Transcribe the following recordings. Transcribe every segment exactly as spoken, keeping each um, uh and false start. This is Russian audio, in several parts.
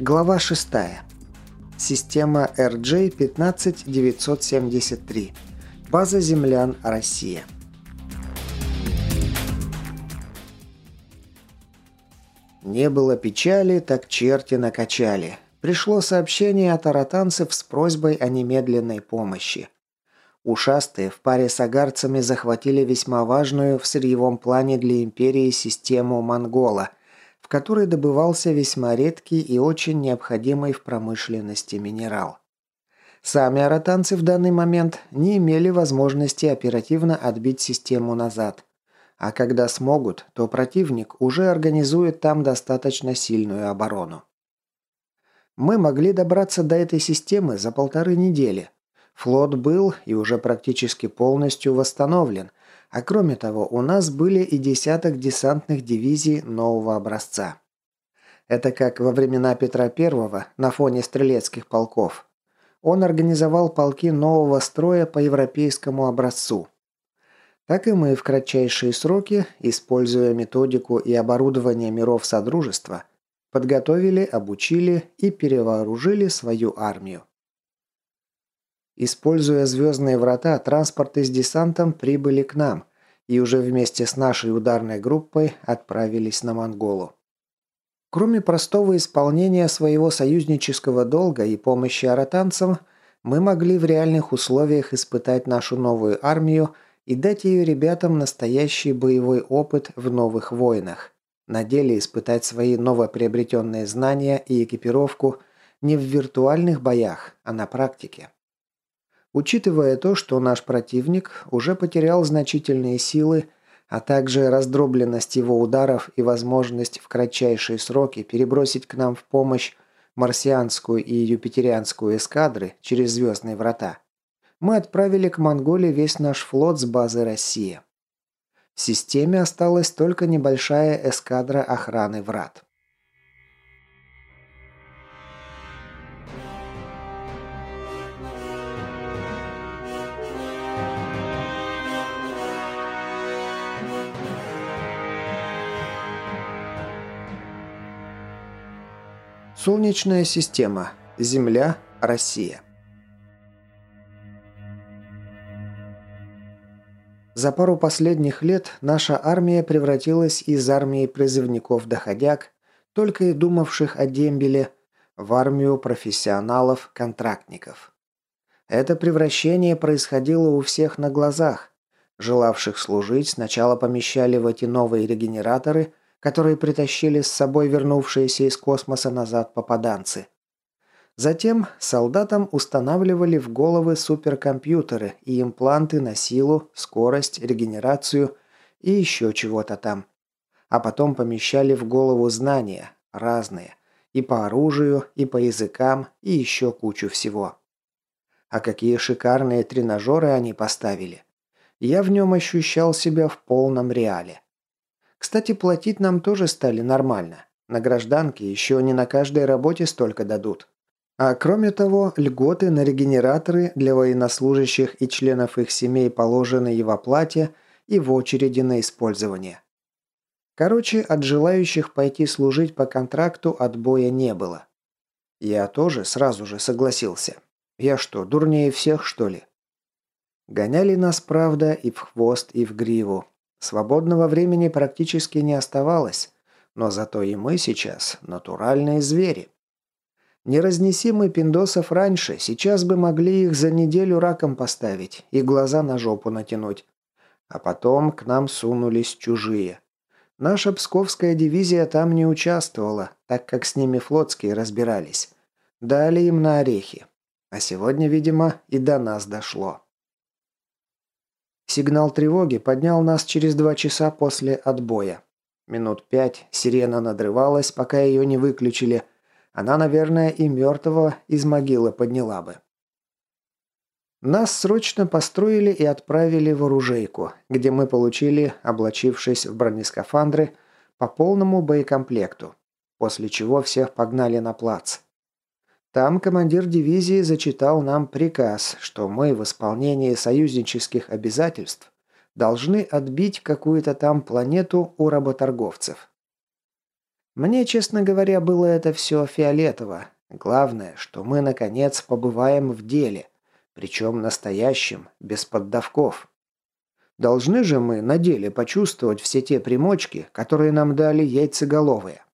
Глава шестая. Система эр джей пятнадцать девятьсот семьдесят три. База землян Россия. Не было печали, так черти накачали. Пришло сообщение от аратанцев с просьбой о немедленной помощи. Ушастые в паре с агарцами захватили весьма важную в сырьевом плане для империи систему Монгола, в которой добывался весьма редкий и очень необходимый в промышленности минерал. Сами аратанцы в данный момент не имели возможности оперативно отбить систему назад, а когда смогут, то противник уже организует там достаточно сильную оборону. Мы могли добраться до этой системы за полторы недели. Флот был и уже практически полностью восстановлен, а кроме того, у нас были и десяток десантных дивизий нового образца. Это как во времена Петра Первого на фоне стрелецких полков. Он организовал полки нового строя по европейскому образцу. Так и мы в кратчайшие сроки, используя методику и оборудование миров Содружества, подготовили, обучили и перевооружили свою армию. Используя звездные врата, транспорты с десантом прибыли к нам и уже вместе с нашей ударной группой отправились на Монголу. Кроме простого исполнения своего союзнического долга и помощи аратанцам, мы могли в реальных условиях испытать нашу новую армию и дать ее ребятам настоящий боевой опыт в новых войнах, на деле испытать свои новоприобретенные знания и экипировку не в виртуальных боях, а на практике. Учитывая то, что наш противник уже потерял значительные силы, а также раздробленность его ударов и возможность в кратчайшие сроки перебросить к нам в помощь марсианскую и юпитерианскую эскадры через звездные врата, мы отправили к Монголии весь наш флот с базы «Россия». В системе осталась только небольшая эскадра охраны врат. Солнечная система. Земля. Россия. За пару последних лет наша армия превратилась из армии призывников-доходяг, только и думавших о дембеле, в армию профессионалов-контрактников. Это превращение происходило у всех на глазах. Желавших служить сначала помещали в эти новые регенераторы, которые притащили с собой вернувшиеся из космоса назад попаданцы. Затем солдатам устанавливали в головы суперкомпьютеры и импланты на силу, скорость, регенерацию и еще чего-то там. А потом помещали в голову знания, разные, и по оружию, и по языкам, и еще кучу всего. А какие шикарные тренажеры они поставили. Я в нем ощущал себя в полном реале. Кстати, платить нам тоже стали нормально. На гражданке еще не на каждой работе столько дадут. А кроме того, льготы на регенераторы для военнослужащих и членов их семей положены и в оплате, и в очереди на использование. Короче, от желающих пойти служить по контракту отбоя не было. Я тоже сразу же согласился. Я что, дурнее всех, что ли? Гоняли нас, правда, и в хвост, и в гриву. Свободного времени практически не оставалось, но зато и мы сейчас натуральные звери. Не разнеси мы пиндосов раньше, сейчас бы могли их за неделю раком поставить и глаза на жопу натянуть. А потом к нам сунулись чужие. Наша псковская дивизия там не участвовала, так как с ними флотские разбирались. Дали им на орехи. А сегодня, видимо, и до нас дошло. Сигнал тревоги поднял нас через два часа после отбоя. Минут пять сирена надрывалась, пока ее не выключили. Она, наверное, и мертвого из могилы подняла бы. Нас срочно построили и отправили в оружейку, где мы получили, облачившись в бронескафандры, по полному боекомплекту, после чего всех погнали на плац. Там командир дивизии зачитал нам приказ, что мы в исполнении союзнических обязательств должны отбить какую-то там планету у работорговцев. Мне, честно говоря, было это все фиолетово. Главное, что мы, наконец, побываем в деле. Причем настоящем, без поддавков. Должны же мы на деле почувствовать все те примочки, которые нам дали яйцеголовые.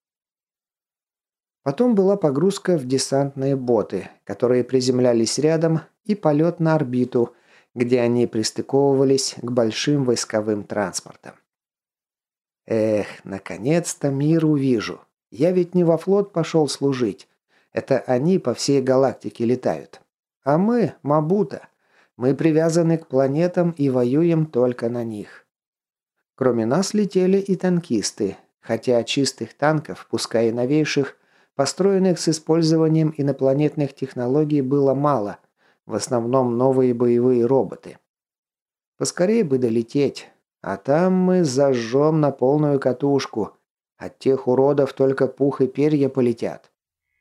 Потом была погрузка в десантные боты, которые приземлялись рядом, и полет на орбиту, где они пристыковывались к большим войсковым транспортам. Эх, наконец-то мир увижу. Я ведь не во флот пошел служить. Это они по всей галактике летают. А мы – Мабута. Мы привязаны к планетам и воюем только на них. Кроме нас летели и танкисты, хотя чистых танков, пускай и новейших, построенных с использованием инопланетных технологий, было мало, в основном новые боевые роботы. Поскорее бы долететь, а там мы зажжем на полную катушку, от тех уродов только пух и перья полетят.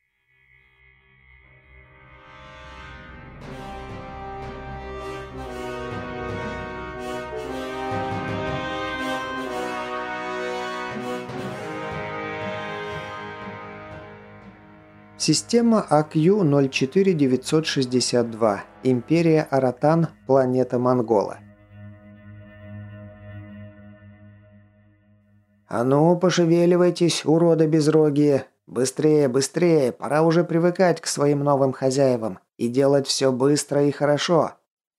Система А Кью ноль четыре девятьсот шестьдесят два. Империя Аратан. Планета Монгола. «А ну, пошевеливайтесь, уроды безрогие! Быстрее, быстрее! Пора уже привыкать к своим новым хозяевам и делать все быстро и хорошо!»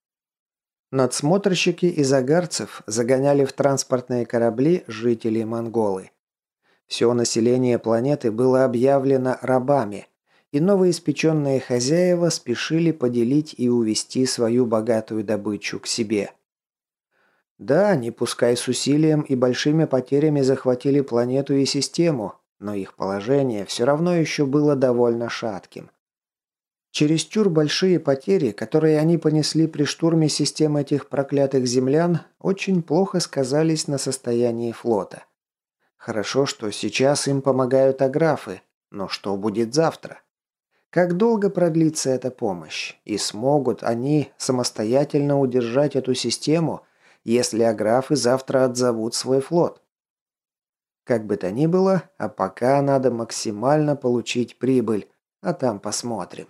Надсмотрщики из агарцев загоняли в транспортные корабли жителей Монголы. Все население планеты было объявлено рабами, и новоиспеченные хозяева спешили поделить и увести свою богатую добычу к себе. Да, они пускай с усилием и большими потерями захватили планету и систему, но их положение все равно еще было довольно шатким. Чересчур большие потери, которые они понесли при штурме систем этих проклятых землян, очень плохо сказались на состоянии флота. Хорошо, что сейчас им помогают аграфы, но что будет завтра? Как долго продлится эта помощь? И смогут они самостоятельно удержать эту систему, если аграфы завтра отзовут свой флот? Как бы то ни было, а пока надо максимально получить прибыль, а там посмотрим.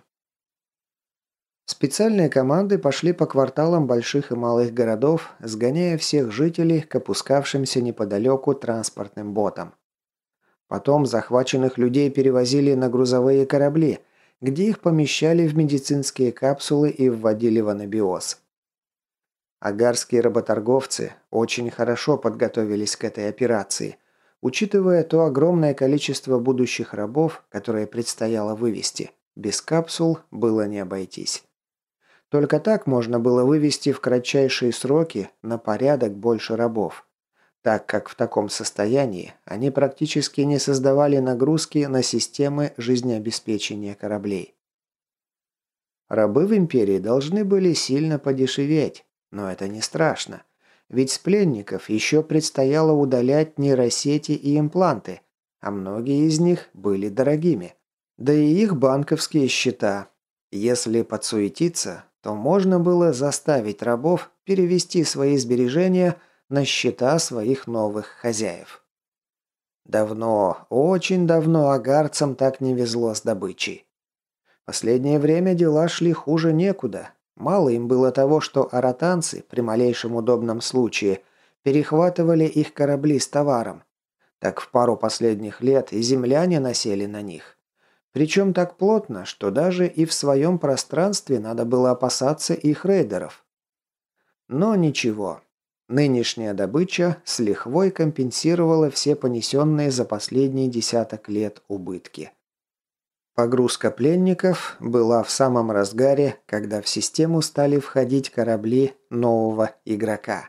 Специальные команды пошли по кварталам больших и малых городов, сгоняя всех жителей к опускавшимся неподалеку транспортным ботам. Потом захваченных людей перевозили на грузовые корабли, где их помещали в медицинские капсулы и вводили в анабиоз. Агарские работорговцы очень хорошо подготовились к этой операции, учитывая то огромное количество будущих рабов, которое предстояло вывести. Без капсул было не обойтись. Только так можно было вывести в кратчайшие сроки на порядок больше рабов, так как в таком состоянии они практически не создавали нагрузки на системы жизнеобеспечения кораблей. Рабы в империи должны были сильно подешеветь, но это не страшно, ведь с пленников еще предстояло удалять нейросети и импланты, а многие из них были дорогими. Да и их банковские счета. Если подсуетиться, то можно было заставить рабов перевести свои сбережения на счета своих новых хозяев. Давно, очень давно агарцам так не везло с добычей. Последнее время дела шли хуже некуда. Мало им было того, что аратанцы при малейшем удобном случае перехватывали их корабли с товаром. Так в пару последних лет и земляне насели на них. Причем так плотно, что даже и в своем пространстве надо было опасаться их рейдеров. Но ничего. Нынешняя добыча с лихвой компенсировала все понесенные за последние десяток лет убытки. Погрузка пленников была в самом разгаре, когда в систему стали входить корабли нового игрока.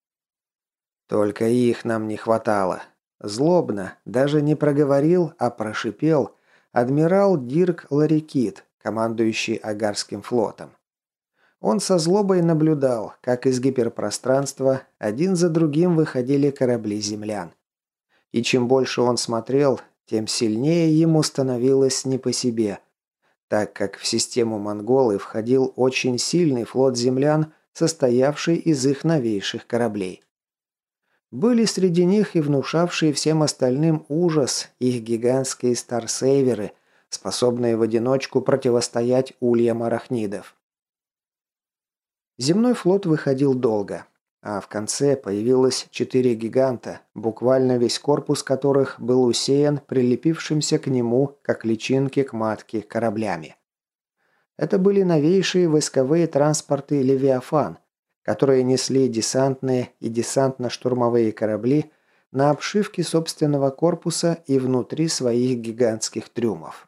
Только их нам не хватало. Злобно, даже не проговорил, а прошипел адмирал Дирк Ларикит, командующий Агарским флотом. Он со злобой наблюдал, как из гиперпространства один за другим выходили корабли землян. И чем больше он смотрел, тем сильнее ему становилось не по себе, так как в систему Монголы входил очень сильный флот землян, состоявший из их новейших кораблей. Были среди них и внушавшие всем остальным ужас их гигантские старсейверы, способные в одиночку противостоять ульям арахнидов. Земной флот выходил долго, а в конце появилось четыре гиганта, буквально весь корпус которых был усеян прилепившимся к нему, как личинки к матке, кораблями. Это были новейшие войсковые транспорты «Левиафан», которые несли десантные и десантно-штурмовые корабли на обшивке собственного корпуса и внутри своих гигантских трюмов.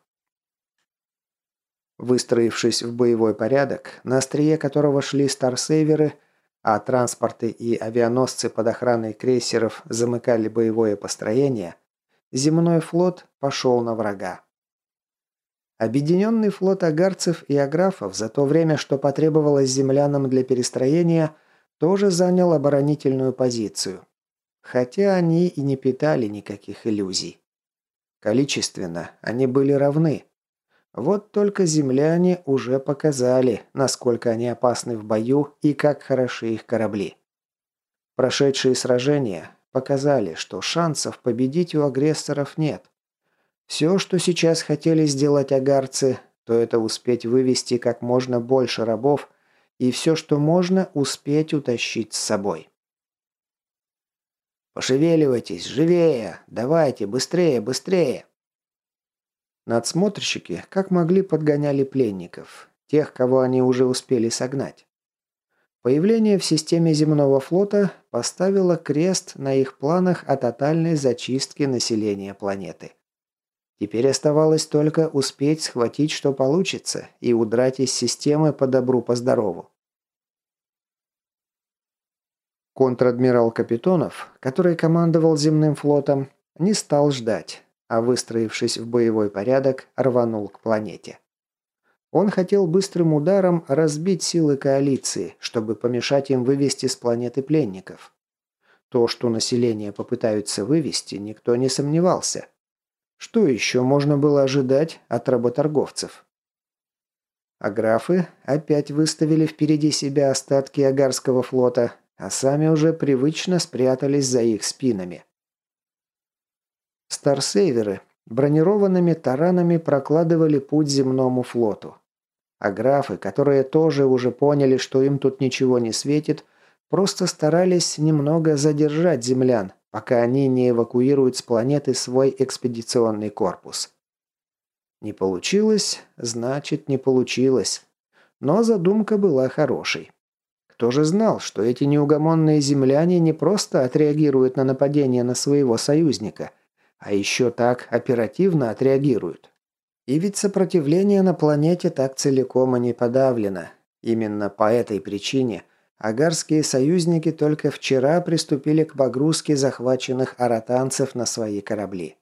Выстроившись в боевой порядок, на острие которого шли старсейверы, а транспорты и авианосцы под охраной крейсеров замыкали боевое построение, земной флот пошел на врага. Объединенный флот агарцев и аграфов за то время, что потребовалось землянам для перестроения, тоже занял оборонительную позицию. Хотя они и не питали никаких иллюзий. Количественно они были равны. Вот только земляне уже показали, насколько они опасны в бою и как хороши их корабли. Прошедшие сражения показали, что шансов победить у агрессоров нет. Все, что сейчас хотели сделать агарцы, то это успеть вывести как можно больше рабов и все, что можно, успеть утащить с собой. «Пошевеливайтесь, живее! Давайте, быстрее, быстрее!» Надсмотрщики, как могли, подгоняли пленников, тех, кого они уже успели согнать. Появление в системе земного флота поставило крест на их планах о тотальной зачистке населения планеты. Теперь оставалось только успеть схватить, что получится, и удрать из системы по добру, по здорову. Контр-адмирал Капитонов, который командовал земным флотом, не стал ждать, а выстроившись в боевой порядок, рванул к планете. Он хотел быстрым ударом разбить силы коалиции, чтобы помешать им вывести с планеты пленников. То, что население попытаются вывести, никто не сомневался. Что еще можно было ожидать от работорговцев? Аграфы опять выставили впереди себя остатки агарского флота, а сами уже привычно спрятались за их спинами. Старсейверы бронированными таранами прокладывали путь земному флоту. Аграфы, которые тоже уже поняли, что им тут ничего не светит, просто старались немного задержать землян, пока они не эвакуируют с планеты свой экспедиционный корпус. Не получилось, значит не получилось. Но задумка была хорошей. Кто же знал, что эти неугомонные земляне не просто отреагируют на нападение на своего союзника, а еще так оперативно отреагируют. И ведь сопротивление на планете так целиком и не подавлено. Именно по этой причине агарские союзники только вчера приступили к погрузке захваченных аратанцев на свои корабли.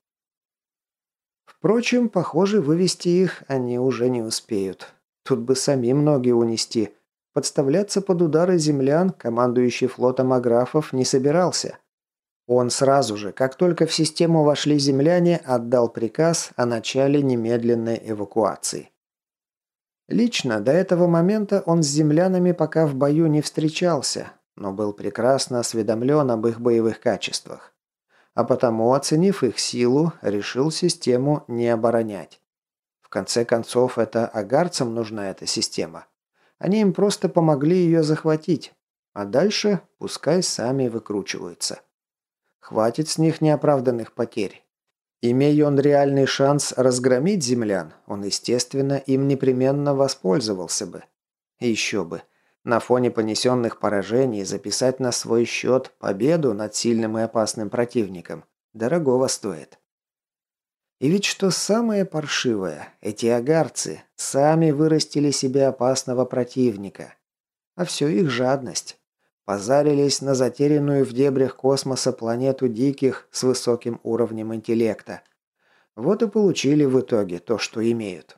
Впрочем, похоже, вывести их они уже не успеют. Тут бы самим ноги унести. Подставляться под удары землян командующий флотом аграфов не собирался. Он сразу же, как только в систему вошли земляне, отдал приказ о начале немедленной эвакуации. Лично до этого момента он с землянами пока в бою не встречался, но был прекрасно осведомлен об их боевых качествах. А потому, оценив их силу, решил систему не оборонять. В конце концов, это агарцам нужна эта система. Они им просто помогли ее захватить, а дальше пускай сами выкручиваются. Хватит с них неоправданных потерь. Имея он реальный шанс разгромить землян, он, естественно, им непременно воспользовался бы. И еще бы. На фоне понесенных поражений записать на свой счет победу над сильным и опасным противником дорогого стоит. И ведь что самое паршивое, эти агарцы сами вырастили себе опасного противника. А все их жадность. Позарились на затерянную в дебрях космоса планету диких с высоким уровнем интеллекта. Вот и получили в итоге то, что имеют.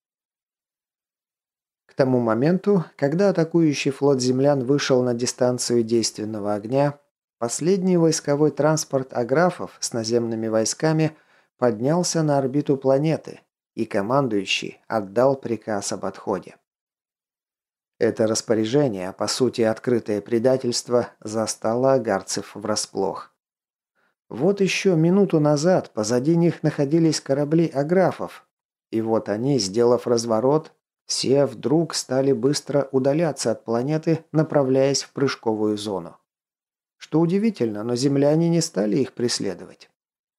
К тому моменту, когда атакующий флот землян вышел на дистанцию действенного огня, последний войсковой транспорт аграфов с наземными войсками поднялся на орбиту планеты, и командующий отдал приказ об отходе. Это распоряжение, по сути открытое предательство, застало агарцев врасплох. Вот еще минуту назад позади них находились корабли аграфов. И вот они, сделав разворот, все вдруг стали быстро удаляться от планеты, направляясь в прыжковую зону. Что удивительно, но земляне не стали их преследовать.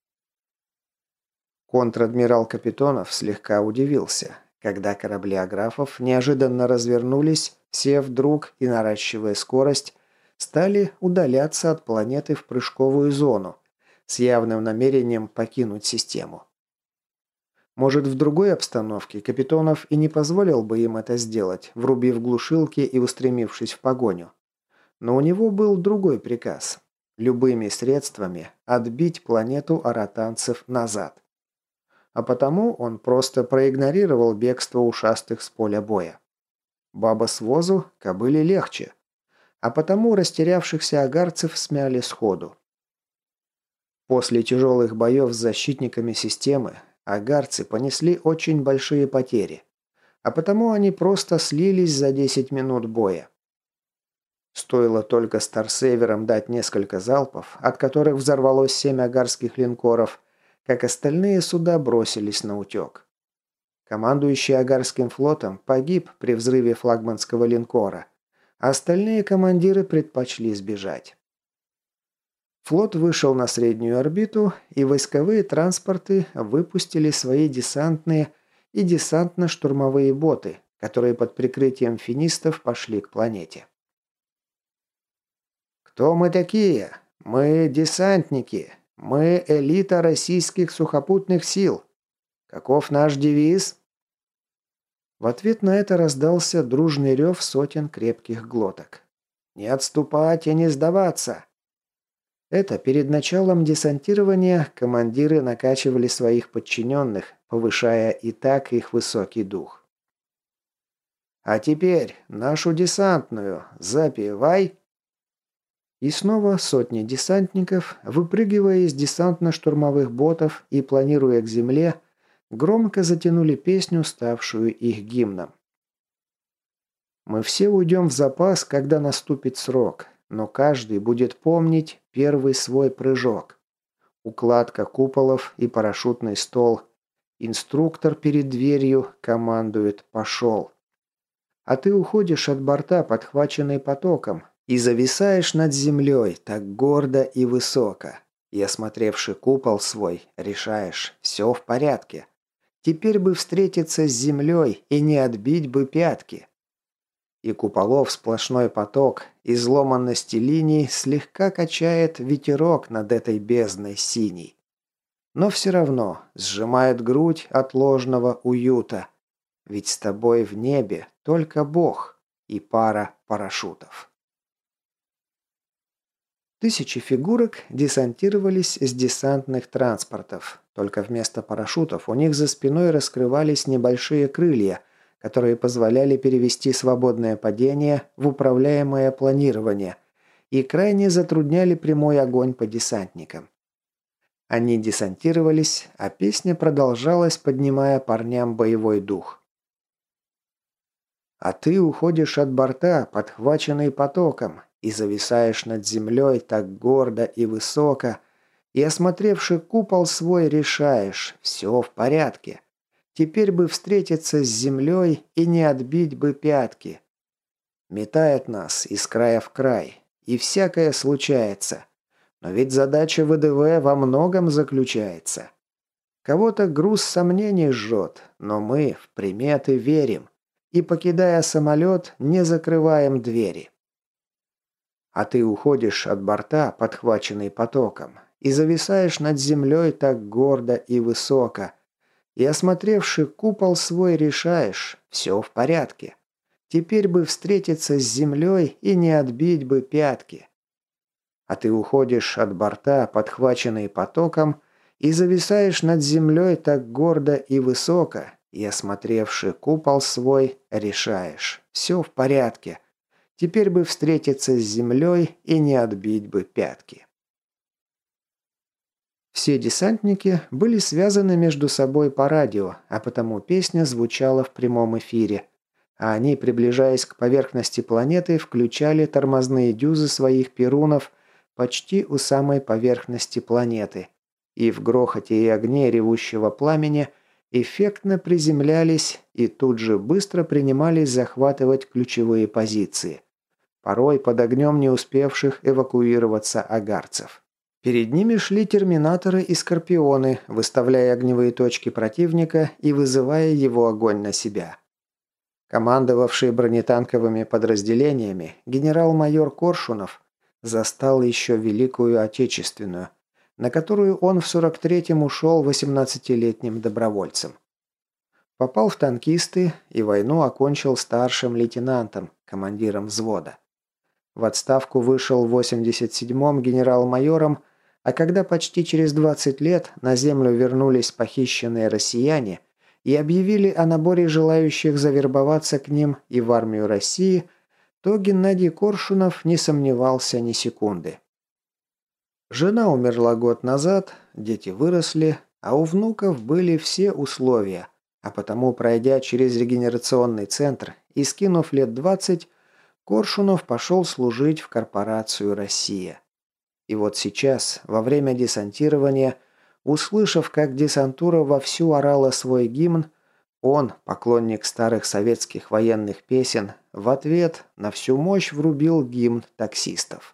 Контр-адмирал Капитонов слегка удивился, когда корабли аграфов неожиданно развернулись, все вдруг и наращивая скорость, стали удаляться от планеты в прыжковую зону, с явным намерением покинуть систему. Может, в другой обстановке Капитонов и не позволил бы им это сделать, врубив глушилки и устремившись в погоню. Но у него был другой приказ – любыми средствами отбить планету аратанцев назад. А потому он просто проигнорировал бегство ушастых с поля боя. Баба с возу кобыле легче, а потому растерявшихся агарцев смяли сходу. После тяжелых боев с защитниками системы агарцы понесли очень большие потери, а потому они просто слились за десять минут боя. Стоило только старсейверам дать несколько залпов, от которых взорвалось семь агарских линкоров, как остальные суда бросились на утек. Командующий агарским флотом погиб при взрыве флагманского линкора, а остальные командиры предпочли сбежать. Флот вышел на среднюю орбиту, и войсковые транспорты выпустили свои десантные и десантно-штурмовые боты, которые под прикрытием финистов пошли к планете. «Кто мы такие? Мы десантники. Мы элита российских сухопутных сил. Каков наш девиз?» В ответ на это раздался дружный рев сотен крепких глоток. «Не отступать и не сдаваться!» Это перед началом десантирования командиры накачивали своих подчиненных, повышая и так их высокий дух. «А теперь нашу десантную запивай!» И снова сотни десантников, выпрыгивая из десантно-штурмовых ботов и планируя к земле, громко затянули песню, ставшую их гимном. «Мы все уйдем в запас, когда наступит срок, но каждый будет помнить первый свой прыжок. Укладка куполов и парашютный стол. Инструктор перед дверью командует «пошел». А ты уходишь от борта, подхваченный потоком, и зависаешь над землей так гордо и высоко. И, осмотревши купол свой, решаешь, все в порядке. Теперь бы встретиться с землей и не отбить бы пятки. И куполов сплошной поток, изломанности линий слегка качает ветерок над этой бездной синей. Но все равно сжимает грудь от ложного уюта. Ведь с тобой в небе только Бог и пара парашютов. Тысячи фигурок десантировались с десантных транспортов. Только вместо парашютов у них за спиной раскрывались небольшие крылья, которые позволяли перевести свободное падение в управляемое планирование и крайне затрудняли прямой огонь по десантникам. Они десантировались, а песня продолжалась, поднимая парням боевой дух. А ты уходишь от борта, подхваченный потоком, и зависаешь над землей так гордо и высоко, и, осмотревши купол свой, решаешь, все в порядке. Теперь бы встретиться с землей и не отбить бы пятки. Метает нас из края в край, и всякое случается. Но ведь задача ВДВ во многом заключается. Кого-то груз сомнений жжет, но мы в приметы верим. И, покидая самолет, не закрываем двери. А ты уходишь от борта, подхваченный потоком, и зависаешь над землей так гордо и высоко, и, осмотревши купол свой, решаешь, все в порядке. Теперь бы встретиться с землей и не отбить бы пятки. А ты уходишь от борта, подхваченный потоком, и зависаешь над землей так гордо и высоко, и, осмотревши купол свой, решаешь, все в порядке. Теперь бы встретиться с землей и не отбить бы пятки. Все десантники были связаны между собой по радио, а потому песня звучала в прямом эфире. а они, приближаясь к поверхности планеты, включали тормозные дюзы своих перунов почти у самой поверхности планеты, и в грохоте и огне ревущего пламени эффектно приземлялись и тут же быстро принимались захватывать ключевые позиции, порой под огнем не успевших эвакуироваться агарцев. Перед ними шли терминаторы и скорпионы, выставляя огневые точки противника и вызывая его огонь на себя. Командовавший бронетанковыми подразделениями генерал-майор Коршунов застал еще Великую Отечественную, на которую он в сорок третьем ушел восемнадцатилетним добровольцем. Попал в танкисты и войну окончил старшим лейтенантом, командиром взвода. В отставку вышел в восемьдесят седьмом генерал-майором, а когда почти через двадцать лет на землю вернулись похищенные россияне и объявили о наборе желающих завербоваться к ним и в армию России, то Геннадий Коршунов не сомневался ни секунды. Жена умерла год назад, дети выросли, а у внуков были все условия, а потому, пройдя через регенерационный центр и скинув лет двадцать, Коршунов пошел служить в корпорацию «Россия». И вот сейчас, во время десантирования, услышав, как десантура вовсю орала свой гимн, он, поклонник старых советских военных песен, в ответ на всю мощь врубил гимн таксистов.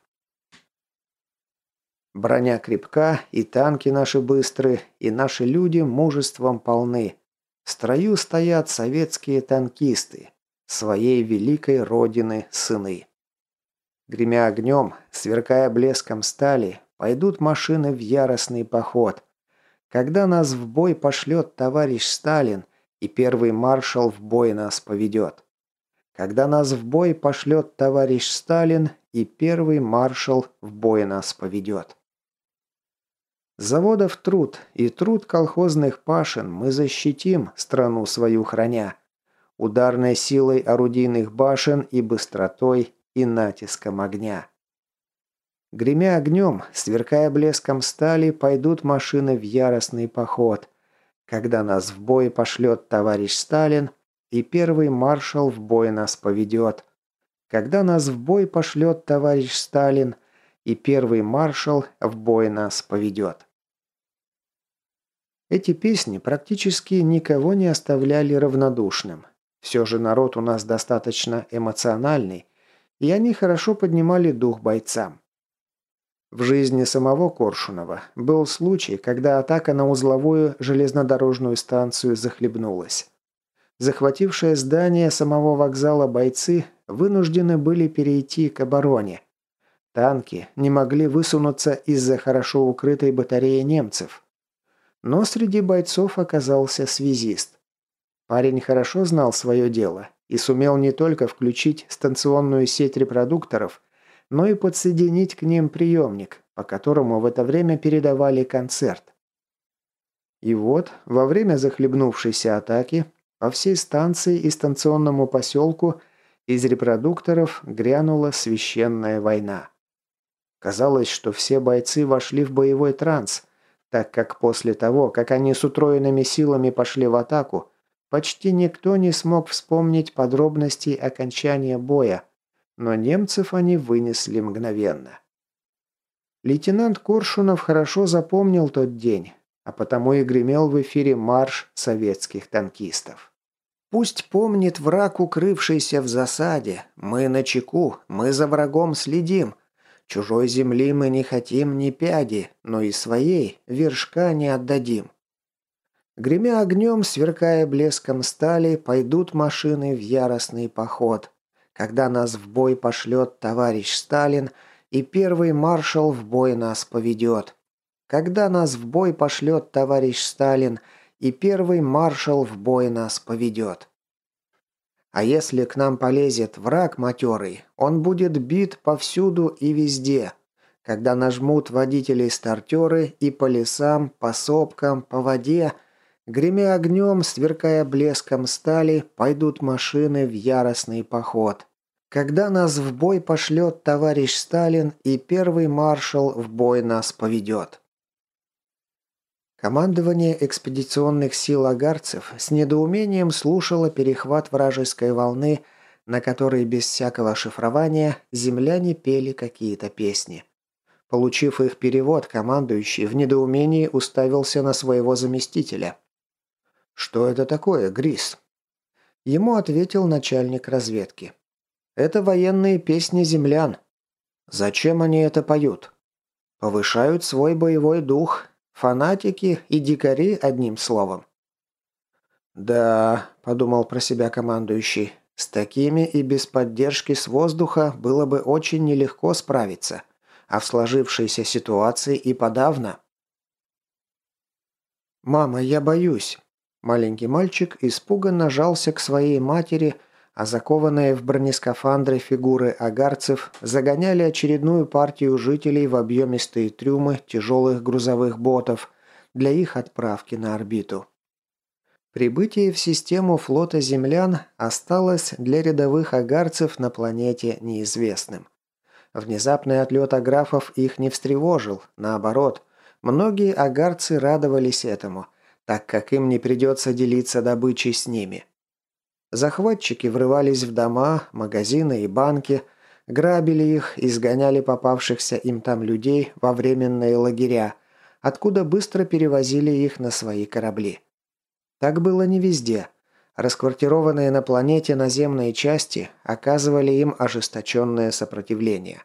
Броня крепка, и танки наши быстры, и наши люди мужеством полны. В строю стоят советские танкисты, своей великой родины сыны. Гремя огнем, сверкая блеском стали, пойдут машины в яростный поход. Когда нас в бой пошлет товарищ Сталин, и первый маршал в бой нас поведет. Когда нас в бой пошлет товарищ Сталин, и первый маршал в бой нас поведет. Заводов труд и труд колхозных пашин мы защитим, страну свою храня, ударной силой орудийных башен и быстротой и натиском огня. Гремя огнем, сверкая блеском стали, пойдут машины в яростный поход. Когда нас в бой пошлет товарищ Сталин, и первый маршал в бой нас поведет. Когда нас в бой пошлет товарищ Сталин, и первый маршал в бой нас поведет. Эти песни практически никого не оставляли равнодушным. Все же народ у нас достаточно эмоциональный, и они хорошо поднимали дух бойцам. В жизни самого Коршунова был случай, когда атака на узловую железнодорожную станцию захлебнулась. Захватившие здание самого вокзала бойцы вынуждены были перейти к обороне. Танки не могли высунуться из-за хорошо укрытой батареи немцев. Но среди бойцов оказался связист. Парень хорошо знал свое дело и сумел не только включить станционную сеть репродукторов, но и подсоединить к ним приемник, по которому в это время передавали концерт. И вот, во время захлебнувшейся атаки, по всей станции и станционному поселку из репродукторов грянула священная война. Казалось, что все бойцы вошли в боевой транс, так как после того, как они с утроенными силами пошли в атаку, почти никто не смог вспомнить подробностей окончания боя, но немцев они вынесли мгновенно. Лейтенант Коршунов хорошо запомнил тот день, а потому и гремел в эфире марш советских танкистов. Пусть помнит враг, укрывшийся в засаде, мы начеку, мы за врагом следим. Чужой земли мы не хотим ни пяди, но и своей вершка не отдадим. Гремя огнем, сверкая блеском стали, пойдут машины в яростный поход. Когда нас в бой пошлет товарищ Сталин, и первый маршал в бой нас поведет. Когда нас в бой пошлет товарищ Сталин, и первый маршал в бой нас поведет. А если к нам полезет враг матерый, он будет бит повсюду и везде. Когда нажмут водители-стартеры и по лесам, по сопкам, по воде, гремя огнем, сверкая блеском стали, пойдут машины в яростный поход. Когда нас в бой пошлет товарищ Сталин, и первый маршал в бой нас поведет. Командование экспедиционных сил агарцев с недоумением слушало перехват вражеской волны, на которой без всякого шифрования земляне пели какие-то песни. Получив их перевод, командующий в недоумении уставился на своего заместителя. «Что это такое, Грис?» Ему ответил начальник разведки. «Это военные песни землян». «Зачем они это поют?» «Повышают свой боевой дух. Фанатики и дикари, одним словом». «Да», – подумал про себя командующий, – «с такими и без поддержки с воздуха было бы очень нелегко справиться, а в сложившейся ситуации и подавно». «Мама, я боюсь». Маленький мальчик испуганно жался к своей матери, а закованные в бронескафандры фигуры агарцев загоняли очередную партию жителей в объемистые трюмы тяжелых грузовых ботов для их отправки на орбиту. Прибытие в систему флота землян осталось для рядовых агарцев на планете неизвестным. Внезапный отлет аграфов их не встревожил, наоборот, многие агарцы радовались этому, так как им не придется делиться добычей с ними. Захватчики врывались в дома, магазины и банки, грабили их, изгоняли попавшихся им там людей во временные лагеря, откуда быстро перевозили их на свои корабли. Так было не везде. Расквартированные на планете наземные части оказывали им ожесточенное сопротивление.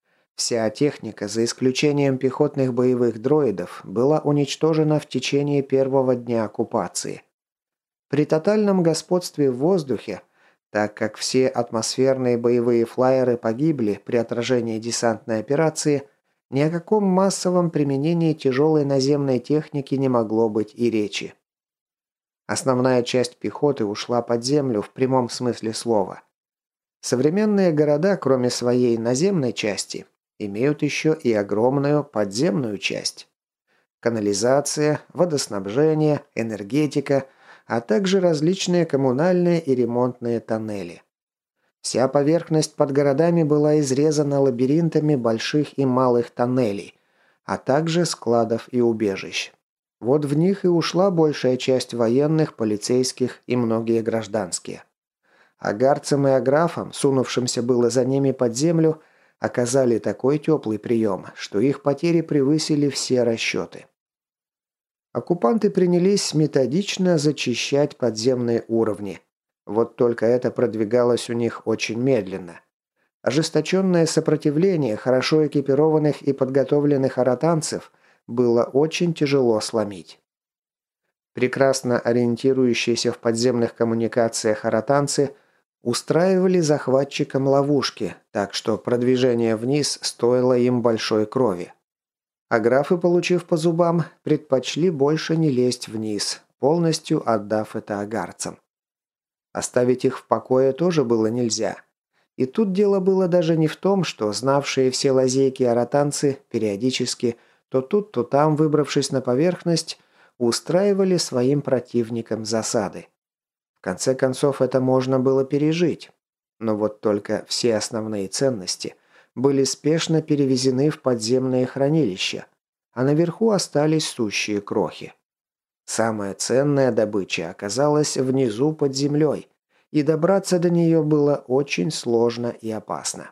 Вся техника, за исключением пехотных боевых дроидов, была уничтожена в течение первого дня оккупации. При тотальном господстве в воздухе, так как все атмосферные боевые флайеры погибли при отражении десантной операции, ни о каком массовом применении тяжелой наземной техники не могло быть и речи. Основная часть пехоты ушла под землю в прямом смысле слова. Современные города, кроме своей наземной части, имеют еще и огромную подземную часть. Канализация, водоснабжение, энергетика, а также различные коммунальные и ремонтные тоннели. Вся поверхность под городами была изрезана лабиринтами больших и малых тоннелей, а также складов и убежищ. Вот в них и ушла большая часть военных, полицейских и многие гражданские. Агарцам и аграфам, сунувшимся было за ними под землю, оказали такой теплый прием, что их потери превысили все расчеты. Оккупанты принялись методично зачищать подземные уровни. Вот только это продвигалось у них очень медленно. Ожесточенное сопротивление хорошо экипированных и подготовленных аратанцев было очень тяжело сломить. Прекрасно ориентирующиеся в подземных коммуникациях аратанцы устраивали захватчикам ловушки, так что продвижение вниз стоило им большой крови. А графы, получив по зубам, предпочли больше не лезть вниз, полностью отдав это агарцам. Оставить их в покое тоже было нельзя. И тут дело было даже не в том, что знавшие все лазейки аратанцы периодически, то тут, то там, выбравшись на поверхность, устраивали своим противникам засады. В конце концов, это можно было пережить. Но вот только все основные ценности были спешно перевезены в подземные хранилища, а наверху остались сущие крохи. Самая ценная добыча оказалась внизу под землей, и добраться до нее было очень сложно и опасно.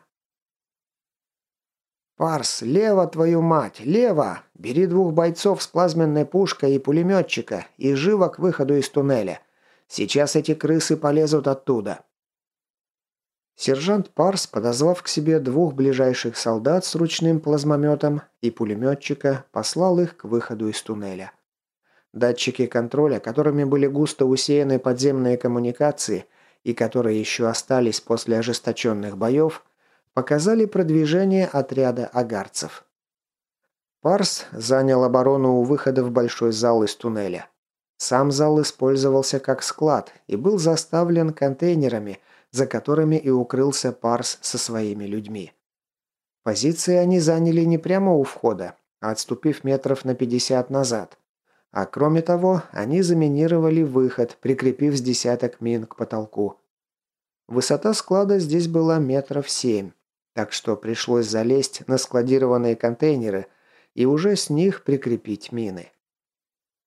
«Парс, лево, твою мать, лево! Бери двух бойцов с плазменной пушкой и пулеметчика и живо к выходу из туннеля. Сейчас эти крысы полезут оттуда». Сержант Парс, подозвав к себе двух ближайших солдат с ручным плазмометом и пулеметчика, послал их к выходу из туннеля. Датчики контроля, которыми были густо усеяны подземные коммуникации и которые еще остались после ожесточенных боев, показали продвижение отряда агарцев. Парс занял оборону у выхода в большой зал из туннеля. Сам зал использовался как склад и был заставлен контейнерами, за которыми и укрылся Парс со своими людьми. Позиции они заняли не прямо у входа, а отступив метров на пятьдесят назад. А кроме того, они заминировали выход, прикрепив с десяток мин к потолку. Высота склада здесь была метров семь, так что пришлось залезть на складированные контейнеры и уже с них прикрепить мины.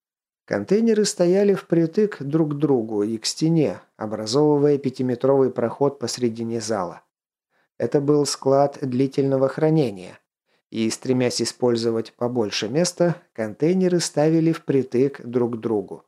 Контейнеры стояли впритык друг к другу и к стене, образовывая пятиметровый проход посредине зала. Это был склад длительного хранения. И, стремясь использовать побольше места, контейнеры ставили впритык друг к другу.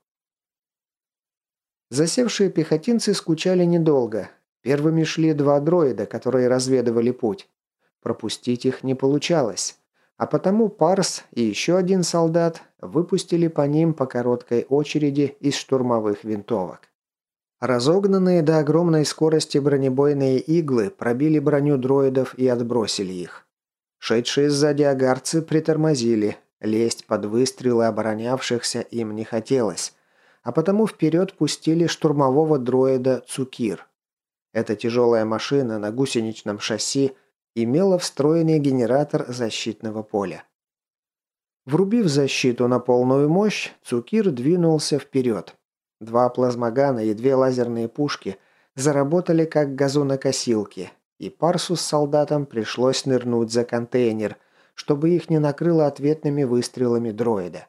Засевшие пехотинцы скучали недолго. Первыми шли два дроида, которые разведывали путь. Пропустить их не получалось. А потому Парс и еще один солдат выпустили по ним по короткой очереди из штурмовых винтовок. Разогнанные до огромной скорости бронебойные иглы пробили броню дроидов и отбросили их. Шедшие сзади агарцы притормозили, лезть под выстрелы оборонявшихся им не хотелось, а потому вперед пустили штурмового дроида Цукир. Эта тяжелая машина на гусеничном шасси имела встроенный генератор защитного поля. Врубив защиту на полную мощь, Цукир двинулся вперед. Два плазмогана и две лазерные пушки заработали как газонокосилки, и Парсу с солдатом пришлось нырнуть за контейнер, чтобы их не накрыло ответными выстрелами дроида.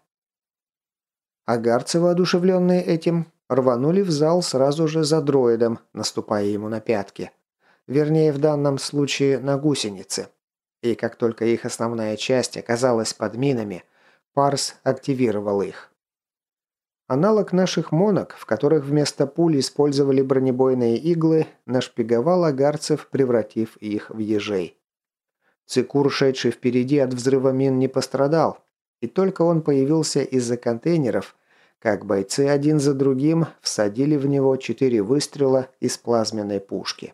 Агарцы, воодушевленные этим, рванули в зал сразу же за дроидом, наступая ему на пятки. Вернее, в данном случае на гусеницы. И как только их основная часть оказалась под минами, Парс активировал их. Аналог наших монок, в которых вместо пуль использовали бронебойные иглы, нашпиговал агарцев, превратив их в ежей. Цикур, шедший впереди от взрыва мин, не пострадал, и только он появился из-за контейнеров, как бойцы один за другим всадили в него четыре выстрела из плазменной пушки.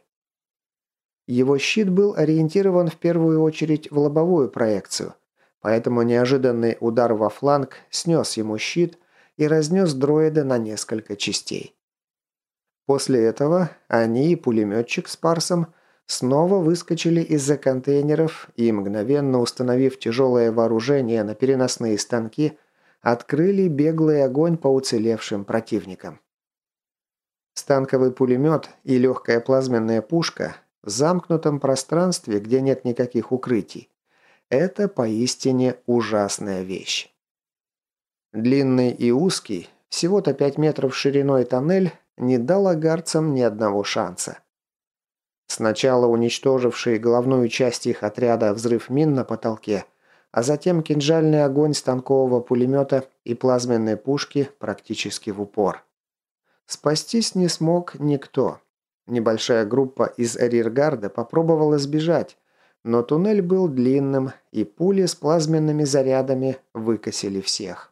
Его щит был ориентирован в первую очередь в лобовую проекцию, поэтому неожиданный удар во фланг снес ему щит и разнес дроида на несколько частей. После этого они и пулеметчик с Парсом снова выскочили из-за контейнеров и, мгновенно установив тяжелое вооружение на переносные станки, открыли беглый огонь по уцелевшим противникам. Станковый пулемет и легкая плазменная пушка в замкнутом пространстве, где нет никаких укрытий, это поистине ужасная вещь. Длинный и узкий, всего-то пять метров шириной тоннель, не дал агарцам ни одного шанса. Сначала уничтоживший головную часть их отряда взрыв мин на потолке, а затем кинжальный огонь станкового пулемета и плазменной пушки практически в упор. Спастись не смог никто. Небольшая группа из арьергарда попробовала сбежать, но туннель был длинным, и пули с плазменными зарядами выкосили всех.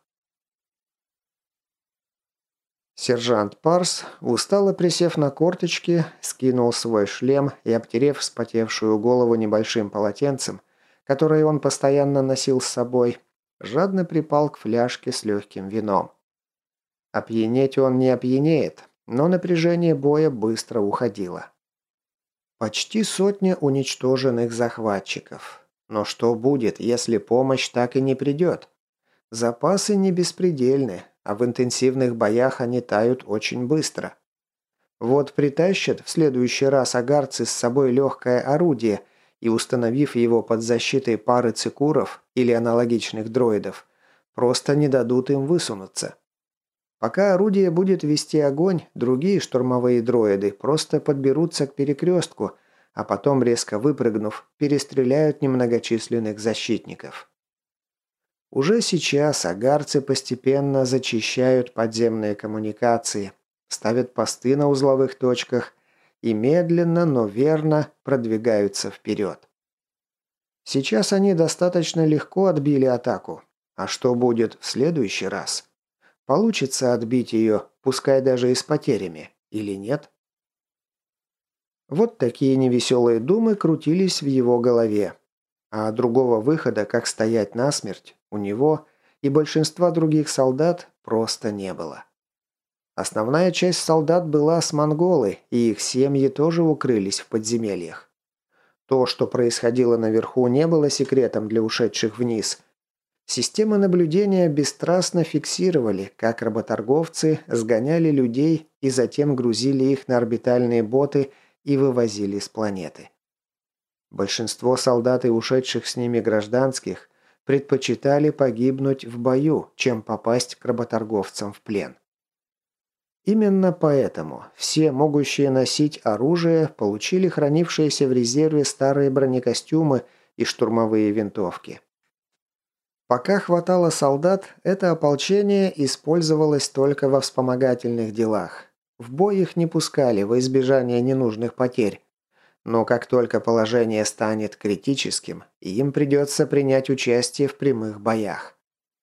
Сержант Парс, устало присев на корточки, скинул свой шлем и, обтерев вспотевшую голову небольшим полотенцем, которое он постоянно носил с собой, жадно припал к фляжке с легким вином. Опьянеть он не опьянеет, но напряжение боя быстро уходило. Почти сотня уничтоженных захватчиков. Но что будет, если помощь так и не придет? Запасы не беспредельны, а в интенсивных боях они тают очень быстро. Вот притащат в следующий раз агарцы с собой легкое орудие и, установив его под защитой пары цикуров или аналогичных дроидов, просто не дадут им высунуться. Пока орудие будет вести огонь, другие штурмовые дроиды просто подберутся к перекрестку, а потом, резко выпрыгнув, перестреляют немногочисленных защитников. Уже сейчас агарцы постепенно зачищают подземные коммуникации, ставят посты на узловых точках и медленно, но верно продвигаются вперед. Сейчас они достаточно легко отбили атаку. А что будет в следующий раз? Получится отбить ее, пускай даже и с потерями, или нет? Вот такие невеселые думы крутились в его голове. А другого выхода, как стоять насмерть, у него и большинства других солдат просто не было. Основная часть солдат была с монголы, и их семьи тоже укрылись в подземельях. То, что происходило наверху, не было секретом для ушедших вниз. Системы наблюдения бесстрастно фиксировали, как работорговцы сгоняли людей и затем грузили их на орбитальные боты и вывозили с планеты. Большинство солдат и ушедших с ними гражданских предпочитали погибнуть в бою, чем попасть к работорговцам в плен. Именно поэтому все могущие носить оружие получили хранившиеся в резерве старые бронекостюмы и штурмовые винтовки. Пока хватало солдат, это ополчение использовалось только во вспомогательных делах. В бой их не пускали во избежание ненужных потерь. Но как только положение станет критическим, им придется принять участие в прямых боях.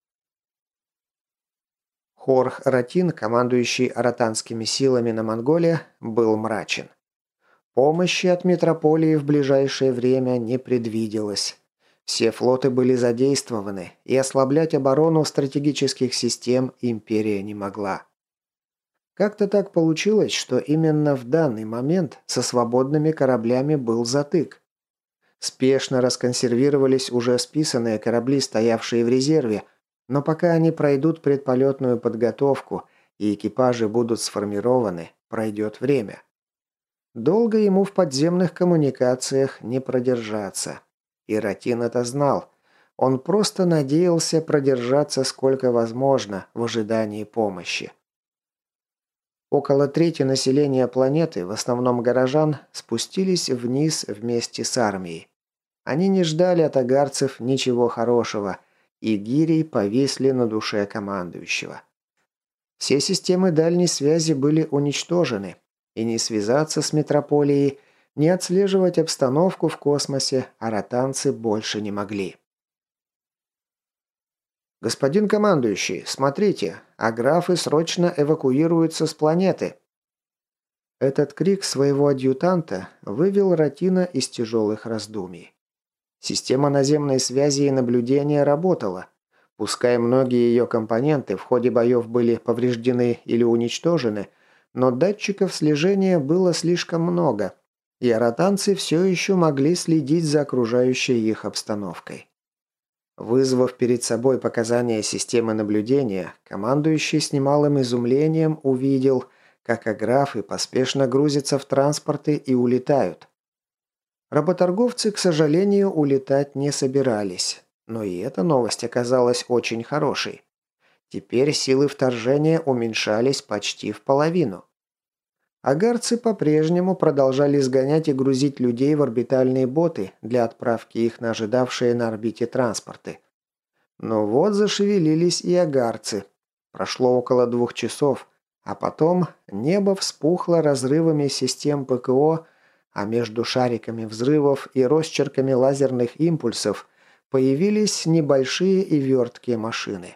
Хорх Ратин, командующий аратанскими силами на Монголе, был мрачен. Помощи от метрополии в ближайшее время не предвиделось. Все флоты были задействованы, и ослаблять оборону стратегических систем империя не могла. Как-то так получилось, что именно в данный момент со свободными кораблями был затык. Спешно расконсервировались уже списанные корабли, стоявшие в резерве, но пока они пройдут предполетную подготовку и экипажи будут сформированы, пройдет время. Долго ему в подземных коммуникациях не продержаться. И Ратин это знал. Он просто надеялся продержаться сколько возможно в ожидании помощи. Около трети населения планеты, в основном горожан, спустились вниз вместе с армией. Они не ждали от агарцев ничего хорошего, и гирей повисли на душе командующего. Все системы дальней связи были уничтожены, и не связаться с метрополией, не отслеживать обстановку в космосе аратанцы больше не могли. «Господин командующий, смотрите, аграфы срочно эвакуируются с планеты!» Этот крик своего адъютанта вывел Ратина из тяжелых раздумий. Система наземной связи и наблюдения работала. Пускай многие ее компоненты в ходе боев были повреждены или уничтожены, но датчиков слежения было слишком много, и аратанцы все еще могли следить за окружающей их обстановкой. Вызвав перед собой показания системы наблюдения, командующий с немалым изумлением увидел, как аграфы поспешно грузятся в транспорты и улетают. Работорговцы, к сожалению, улетать не собирались, но и эта новость оказалась очень хорошей. Теперь силы вторжения уменьшались почти в половину. Агарцы по-прежнему продолжали сгонять и грузить людей в орбитальные боты для отправки их на ожидавшие на орбите транспорты. Но вот зашевелились и агарцы. Прошло около двух часов, а потом небо вспухло разрывами систем ПКО, а между шариками взрывов и росчерками лазерных импульсов появились небольшие и верткие машины.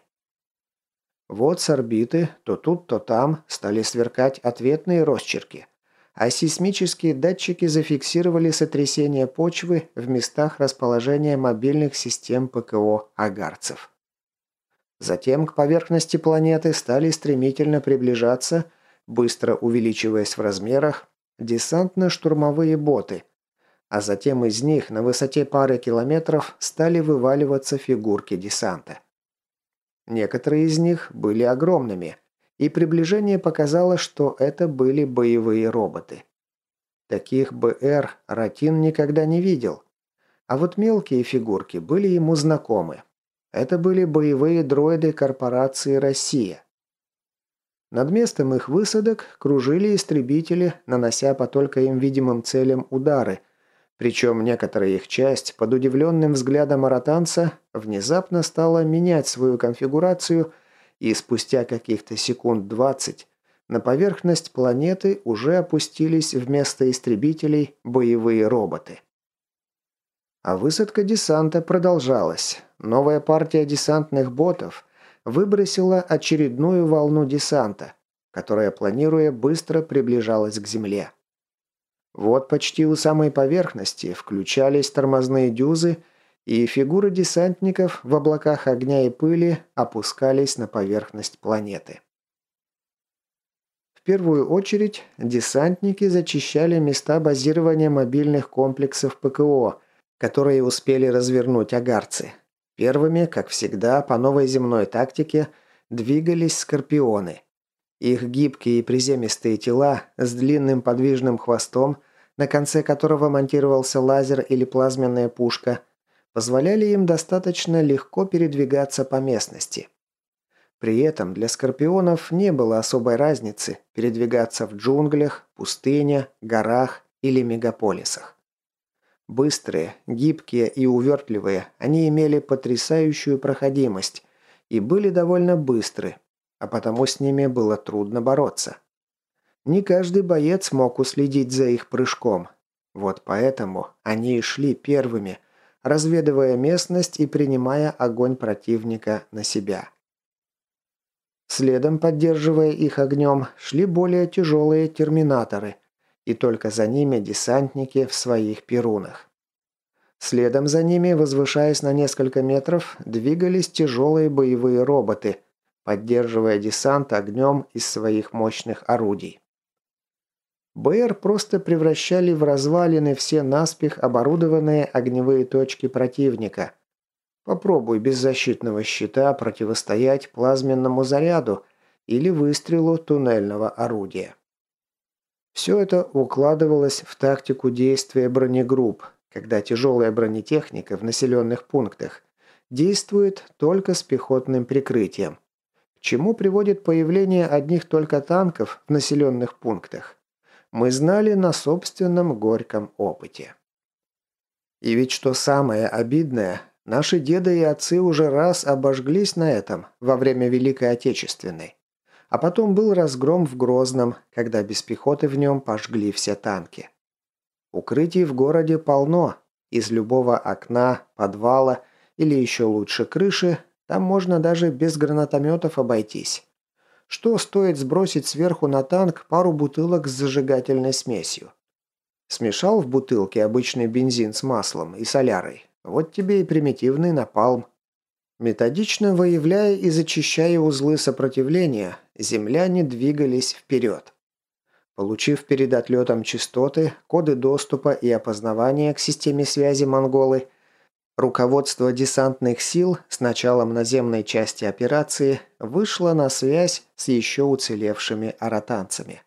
Вот с орбиты, то тут, то там, стали сверкать ответные росчерки, а сейсмические датчики зафиксировали сотрясение почвы в местах расположения мобильных систем ПКО агарцев. Затем к поверхности планеты стали стремительно приближаться, быстро увеличиваясь в размерах, десантно-штурмовые боты, а затем из них на высоте пары километров стали вываливаться фигурки десанта. Некоторые из них были огромными, и приближение показало, что это были боевые роботы. Таких БР Ратин никогда не видел. А вот мелкие фигурки были ему знакомы. Это были боевые дроиды корпорации «Россия». Над местом их высадок кружили истребители, нанося по только им видимым целям удары, причем некоторая их часть, под удивленным взглядом аратанца, внезапно стала менять свою конфигурацию, и спустя каких-то секунд двадцать на поверхность планеты уже опустились вместо истребителей боевые роботы. А высадка десанта продолжалась. Новая партия десантных ботов выбросила очередную волну десанта, которая, планируя, быстро приближалась к Земле. Вот почти у самой поверхности включались тормозные дюзы, и фигуры десантников в облаках огня и пыли опускались на поверхность планеты. В первую очередь десантники зачищали места базирования мобильных комплексов ПКО, которые успели развернуть агарцы. Первыми, как всегда, по новой земной тактике, двигались скорпионы. Их гибкие и приземистые тела с длинным подвижным хвостом, на конце которого монтировался лазер или плазменная пушка, позволяли им достаточно легко передвигаться по местности. При этом для скорпионов не было особой разницы передвигаться в джунглях, пустыне, горах или мегаполисах. Быстрые, гибкие и увертливые, они имели потрясающую проходимость и были довольно быстры, а потому с ними было трудно бороться. Не каждый боец мог уследить за их прыжком. Вот поэтому они и шли первыми, разведывая местность и принимая огонь противника на себя. Следом, поддерживая их огнем, шли более тяжелые терминаторы, и только за ними десантники в своих перунах. Следом за ними, возвышаясь на несколько метров, двигались тяжелые боевые роботы, поддерживая десант огнем из своих мощных орудий. БР просто превращали в развалины все наспех оборудованные огневые точки противника. Попробуй без защитного щита противостоять плазменному заряду или выстрелу туннельного орудия. Все это укладывалось в тактику действия бронегрупп, когда тяжелая бронетехника в населенных пунктах действует только с пехотным прикрытием, к чему приводит появление одних только танков в населенных пунктах. Мы знали на собственном горьком опыте. И ведь что самое обидное, наши деды и отцы уже раз обожглись на этом во время Великой Отечественной. А потом был разгром в Грозном, когда без пехоты в нем пожгли все танки. Укрытий в городе полно. Из любого окна, подвала или еще лучше крыши, там можно даже без гранатометов обойтись. Что стоит сбросить сверху на танк пару бутылок с зажигательной смесью? Смешал в бутылке обычный бензин с маслом и солярой. Вот тебе и примитивный напалм. Методично выявляя и зачищая узлы сопротивления, земляне двигались вперед. Получив перед отлетом частоты, коды доступа и опознавания к системе связи монголы, руководство десантных сил с началом наземной части операции вышло на связь с еще уцелевшими аратанцами.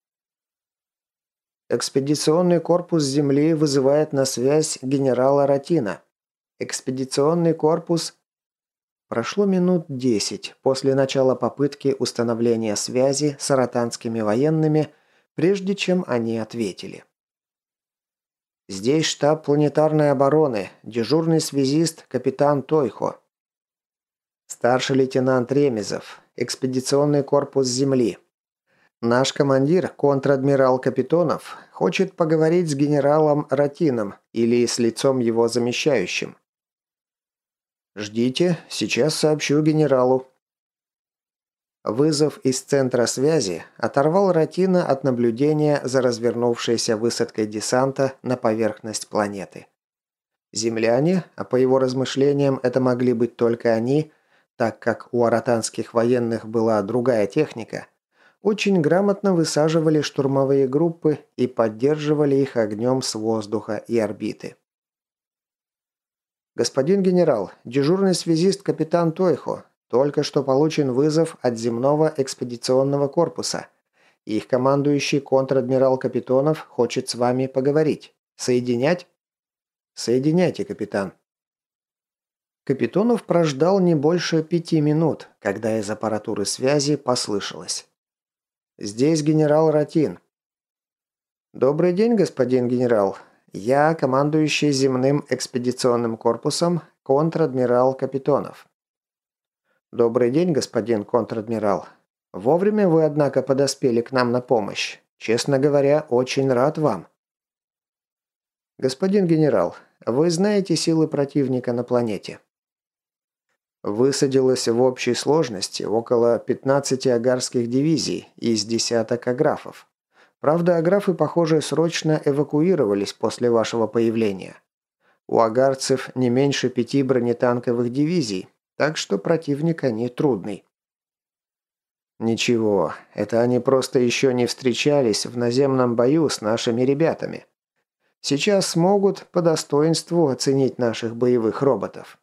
Экспедиционный корпус Земли вызывает на связь генерала Ратина. Экспедиционный корпус... Прошло минут десять после начала попытки установления связи с аратанскими военными, прежде чем они ответили. Здесь штаб планетарной обороны, дежурный связист капитан Тойхо. Старший лейтенант Ремезов, экспедиционный корпус Земли. Наш командир, контр-адмирал Капитонов, хочет поговорить с генералом Ратином или с лицом его замещающим. Ждите, сейчас сообщу генералу. Вызов из центра связи оторвал Ратина от наблюдения за развернувшейся высадкой десанта на поверхность планеты. Земляне, а по его размышлениям это могли быть только они, так как у аратанских военных была другая техника, очень грамотно высаживали штурмовые группы и поддерживали их огнем с воздуха и орбиты. «Господин генерал, дежурный связист капитан Тойхо, только что получен вызов от земного экспедиционного корпуса. Их командующий контр-адмирал Капитонов хочет с вами поговорить. Соединять?» «Соединяйте, капитан». Капитонов прождал не больше пяти минут, когда из аппаратуры связи послышалось: «Здесь генерал Ратин». «Добрый день, господин генерал. Я, командующий земным экспедиционным корпусом, контр-адмирал Капитонов». «Добрый день, господин контр-адмирал. Вовремя вы, однако, подоспели к нам на помощь. Честно говоря, очень рад вам». «Господин генерал, вы знаете силы противника на планете?» Высадилось в общей сложности около пятнадцати агарских дивизий из десяток аграфов. Правда, аграфы, похоже, срочно эвакуировались после вашего появления. У агарцев не меньше пяти бронетанковых дивизий, так что противник они трудный. Ничего, это они просто еще не встречались в наземном бою с нашими ребятами. Сейчас смогут по достоинству оценить наших боевых роботов.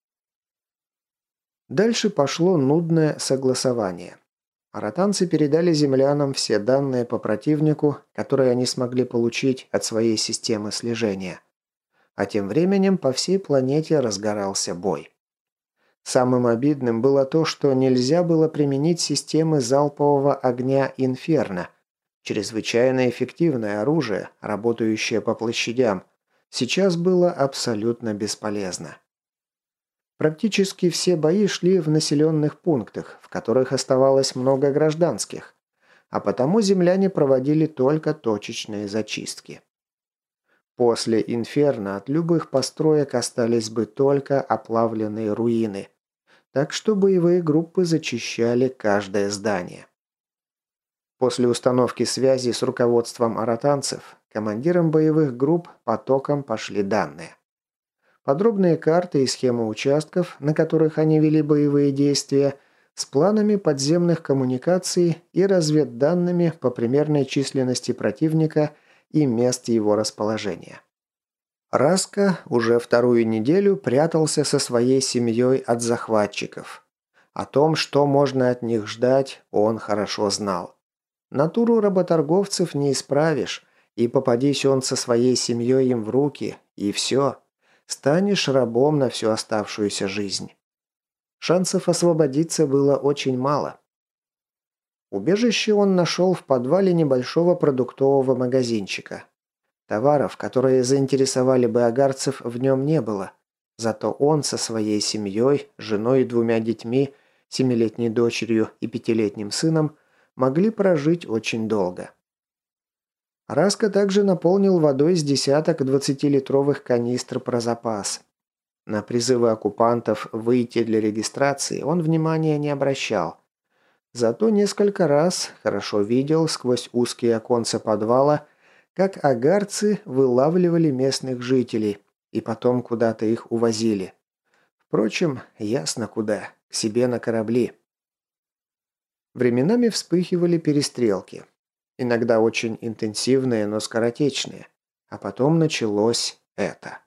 Дальше пошло нудное согласование. Аратанцы передали землянам все данные по противнику, которые они смогли получить от своей системы слежения. А тем временем по всей планете разгорался бой. Самым обидным было то, что нельзя было применить системы залпового огня «Инферно». Чрезвычайно эффективное оружие, работающее по площадям, сейчас было абсолютно бесполезно. Практически все бои шли в населенных пунктах, в которых оставалось много гражданских, а потому земляне проводили только точечные зачистки. После «Инферно» от любых построек остались бы только оплавленные руины, так что боевые группы зачищали каждое здание. После установки связи с руководством аратанцев, командирам боевых групп потоком пошли данные. Подробные карты и схемы участков, на которых они вели боевые действия, с планами подземных коммуникаций и разведданными по примерной численности противника и мест его расположения. Раска уже вторую неделю прятался со своей семьей от захватчиков. О том, что можно от них ждать, он хорошо знал. Натуру работорговцев не исправишь, и попадись он со своей семьей им в руки, и все. Станешь рабом на всю оставшуюся жизнь. Шансов освободиться было очень мало. Убежище он нашел в подвале небольшого продуктового магазинчика. Товаров, которые заинтересовали бы агарцев, в нем не было. Зато он со своей семьей, женой и двумя детьми, семилетней дочерью и пятилетним сыном, могли прожить очень долго. Раска также наполнил водой с десяток двадцатилитровых канистр про запас. На призывы оккупантов выйти для регистрации он внимания не обращал. Зато несколько раз хорошо видел сквозь узкие оконца подвала, как агарцы вылавливали местных жителей и потом куда-то их увозили. Впрочем, ясно куда, к себе на корабли. Временами вспыхивали перестрелки. Иногда очень интенсивные, но скоротечные. А потом началось это.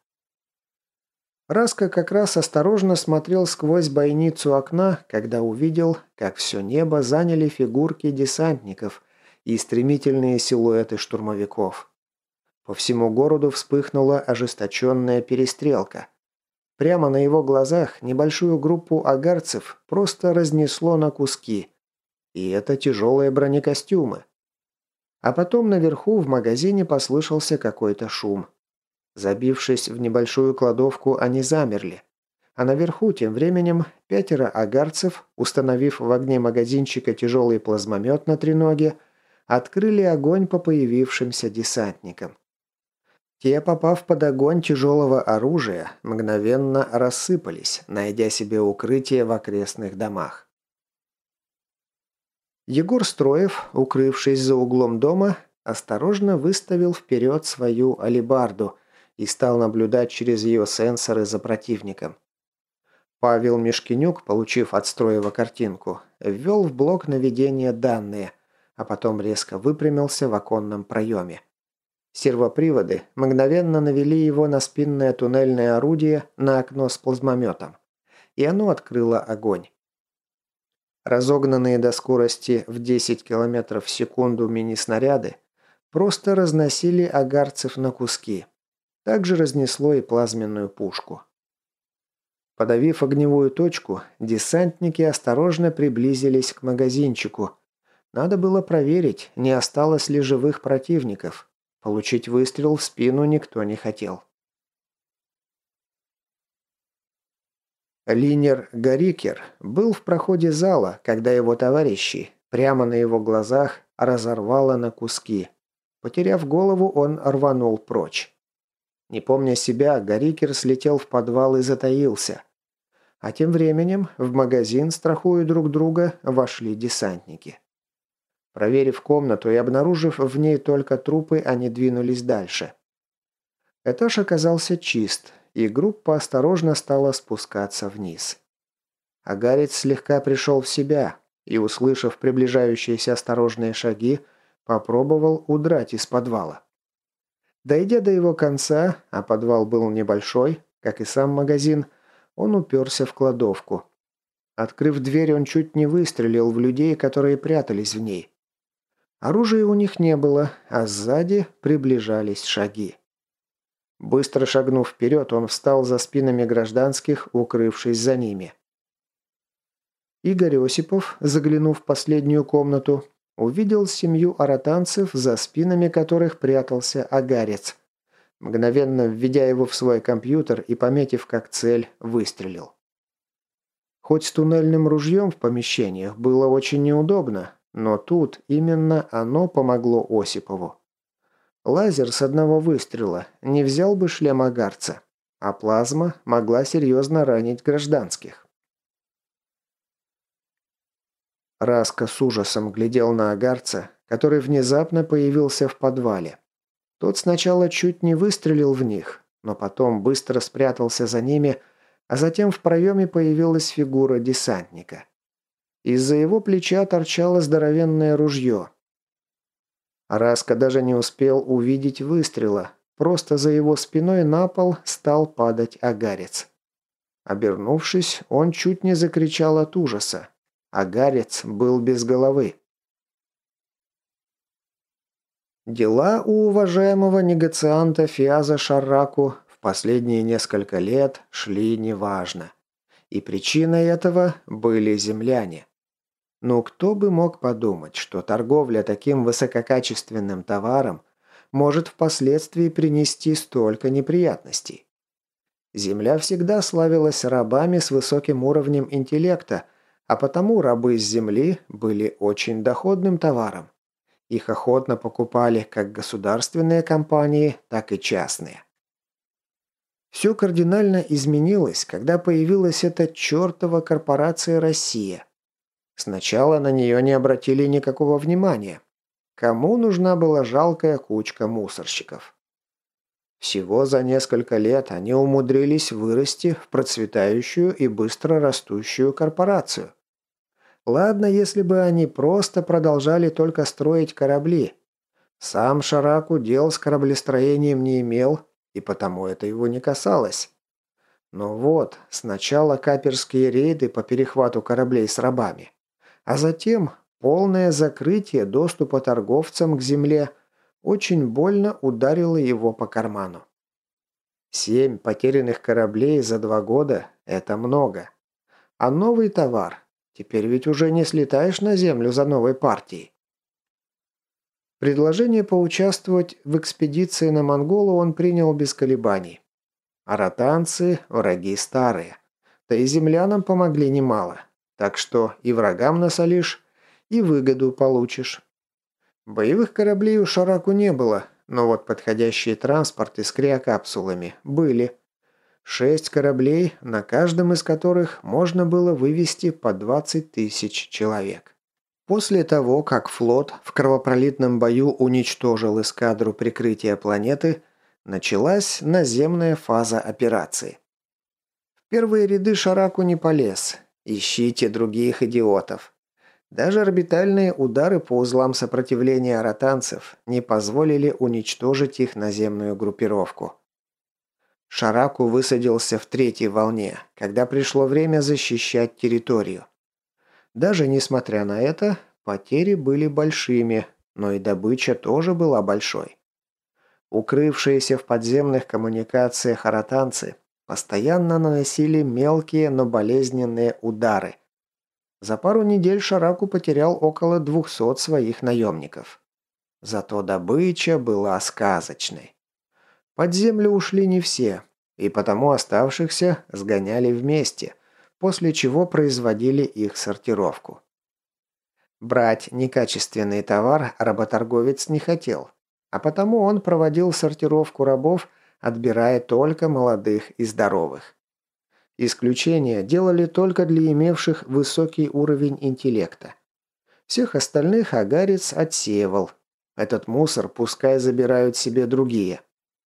Раска как раз осторожно смотрел сквозь бойницу окна, когда увидел, как все небо заняли фигурки десантников и стремительные силуэты штурмовиков. По всему городу вспыхнула ожесточенная перестрелка. Прямо на его глазах небольшую группу агарцев просто разнесло на куски. И это тяжелые бронекостюмы. А потом наверху в магазине послышался какой-то шум. Забившись в небольшую кладовку, они замерли. А наверху тем временем пятеро агарцев, установив в огне магазинчика тяжелый плазмомет на треноге, открыли огонь по появившимся десантникам. Те, попав под огонь тяжелого оружия, мгновенно рассыпались, найдя себе укрытие в окрестных домах. Егор Строев, укрывшись за углом дома, осторожно выставил вперед свою алебарду и стал наблюдать через ее сенсоры за противником. Павел Мешкинюк, получив от Строева картинку, ввел в блок наведения данные, а потом резко выпрямился в оконном проеме. Сервоприводы мгновенно навели его на спинное туннельное орудие на окно с плазмометом, и оно открыло огонь. Разогнанные до скорости в десять километров в секунду мини-снаряды просто разносили агарцев на куски. Также разнесло и плазменную пушку. Подавив огневую точку, десантники осторожно приблизились к магазинчику. Надо было проверить, не осталось ли живых противников. Получить выстрел в спину никто не хотел. Линер Гарикер был в проходе зала, когда его товарищи, прямо на его глазах, разорвало на куски. Потеряв голову, он рванул прочь. Не помня себя, Гарикер слетел в подвал и затаился. А тем временем в магазин, страхуя друг друга, вошли десантники. Проверив комнату и обнаружив в ней только трупы, они двинулись дальше. Этаж оказался чист, и группа осторожно стала спускаться вниз. Агарец слегка пришел в себя и, услышав приближающиеся осторожные шаги, попробовал удрать из подвала. Дойдя до его конца, а подвал был небольшой, как и сам магазин, он уперся в кладовку. Открыв дверь, он чуть не выстрелил в людей, которые прятались в ней. Оружия у них не было, а сзади приближались шаги. Быстро шагнув вперед, он встал за спинами гражданских, укрывшись за ними. Игорь Осипов, заглянув в последнюю комнату, увидел семью аратанцев, за спинами которых прятался агарец. Мгновенно введя его в свой компьютер и пометив как цель, выстрелил. Хоть с туннельным ружьем в помещениях было очень неудобно, но тут именно оно помогло Осипову. Лазер с одного выстрела не взял бы шлем агарца, а плазма могла серьезно ранить гражданских. Раска с ужасом глядел на агарца, который внезапно появился в подвале. Тот сначала чуть не выстрелил в них, но потом быстро спрятался за ними, а затем в проеме появилась фигура десантника. Из-за его плеча торчало здоровенное ружье. Раска даже не успел увидеть выстрела, просто за его спиной на пол стал падать агарец. Обернувшись, он чуть не закричал от ужаса. Агарец был без головы. Дела у уважаемого негацианта Фиаза Шарраку в последние несколько лет шли неважно. И причиной этого были земляне. Но кто бы мог подумать, что торговля таким высококачественным товаром может впоследствии принести столько неприятностей. Земля всегда славилась рабами с высоким уровнем интеллекта, а потому рабы с земли были очень доходным товаром. Их охотно покупали как государственные компании, так и частные. Все кардинально изменилось, когда появилась эта чертова корпорация «Россия». Сначала на нее не обратили никакого внимания. Кому нужна была жалкая кучка мусорщиков? Всего за несколько лет они умудрились вырасти в процветающую и быстро растущую корпорацию. Ладно, если бы они просто продолжали только строить корабли. Сам Шарраку дел с кораблестроением не имел, и потому это его не касалось. Но вот, сначала каперские рейды по перехвату кораблей с рабами, а затем полное закрытие доступа торговцам к земле очень больно ударило его по карману. Семь потерянных кораблей за два года – это много. А новый товар – теперь ведь уже не слетаешь на землю за новой партией. Предложение поучаствовать в экспедиции на Монголу он принял без колебаний. Аратанцы – враги старые. Да и землянам помогли немало. Так что и врагам насолишь, и выгоду получишь. Боевых кораблей у Шарраку не было, но вот подходящие транспорты с криокапсулами были. Шесть кораблей, на каждом из которых можно было вывести по двадцать тысяч человек. После того, как флот в кровопролитном бою уничтожил эскадру прикрытия планеты, началась наземная фаза операции. В первые ряды Шарраку не полез. Ищите других идиотов. Даже орбитальные удары по узлам сопротивления аратанцев не позволили уничтожить их наземную группировку. Шарраку высадился в третьей волне, когда пришло время защищать территорию. Даже несмотря на это, потери были большими, но и добыча тоже была большой. Укрывшиеся в подземных коммуникациях аратанцы постоянно наносили мелкие, но болезненные удары. За пару недель Шарраку потерял около двухсот своих наемников. Зато добыча была сказочной. Под землю ушли не все, и потому оставшихся сгоняли вместе, после чего производили их сортировку. Брать некачественный товар работорговец не хотел, а потому он проводил сортировку рабов, отбирая только молодых и здоровых. Исключения делали только для имевших высокий уровень интеллекта. Всех остальных агарец отсеивал. Этот мусор пускай забирают себе другие.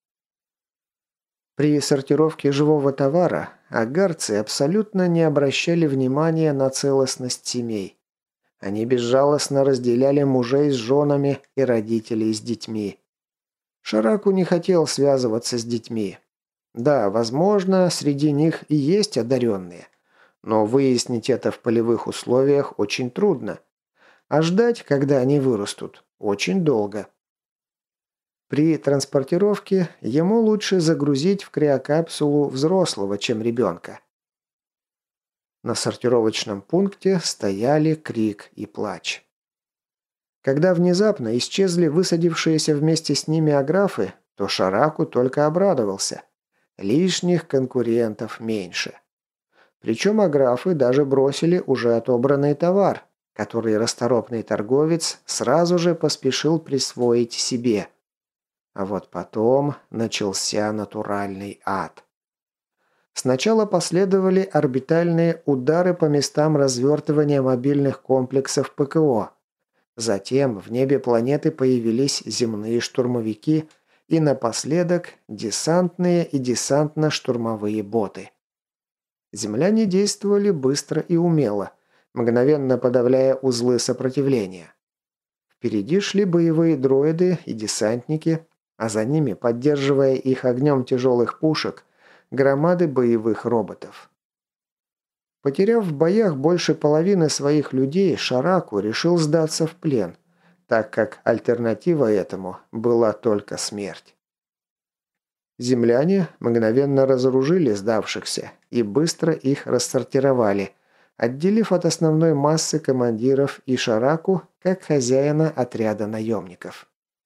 При сортировке живого товара агарцы абсолютно не обращали внимания на целостность семей. Они безжалостно разделяли мужей с женами и родителей с детьми. Шарраку не хотел связываться с детьми. Да, возможно, среди них и есть одаренные, но выяснить это в полевых условиях очень трудно, а ждать, когда они вырастут, очень долго. При транспортировке ему лучше загрузить в криокапсулу взрослого, чем ребенка. На сортировочном пункте стояли крик и плач. Когда внезапно исчезли высадившиеся вместе с ними аграфы, то Шараку только обрадовался. Лишних конкурентов меньше. Причем аграфы даже бросили уже отобранный товар, который расторопный торговец сразу же поспешил присвоить себе. А вот потом начался натуральный ад. Сначала последовали орбитальные удары по местам развертывания мобильных комплексов ПКО. Затем в небе планеты появились земные штурмовики и напоследок десантные и десантно-штурмовые боты. Земляне действовали быстро и умело, мгновенно подавляя узлы сопротивления. Впереди шли боевые дроиды и десантники, а за ними, поддерживая их огнем тяжелых пушек, громады боевых роботов. Потеряв в боях больше половины своих людей, Шараку решил сдаться в плен, так как альтернатива этому была только смерть. Земляне мгновенно разоружили сдавшихся и быстро их рассортировали, отделив от основной массы командиров и Шараку как хозяина отряда наемников.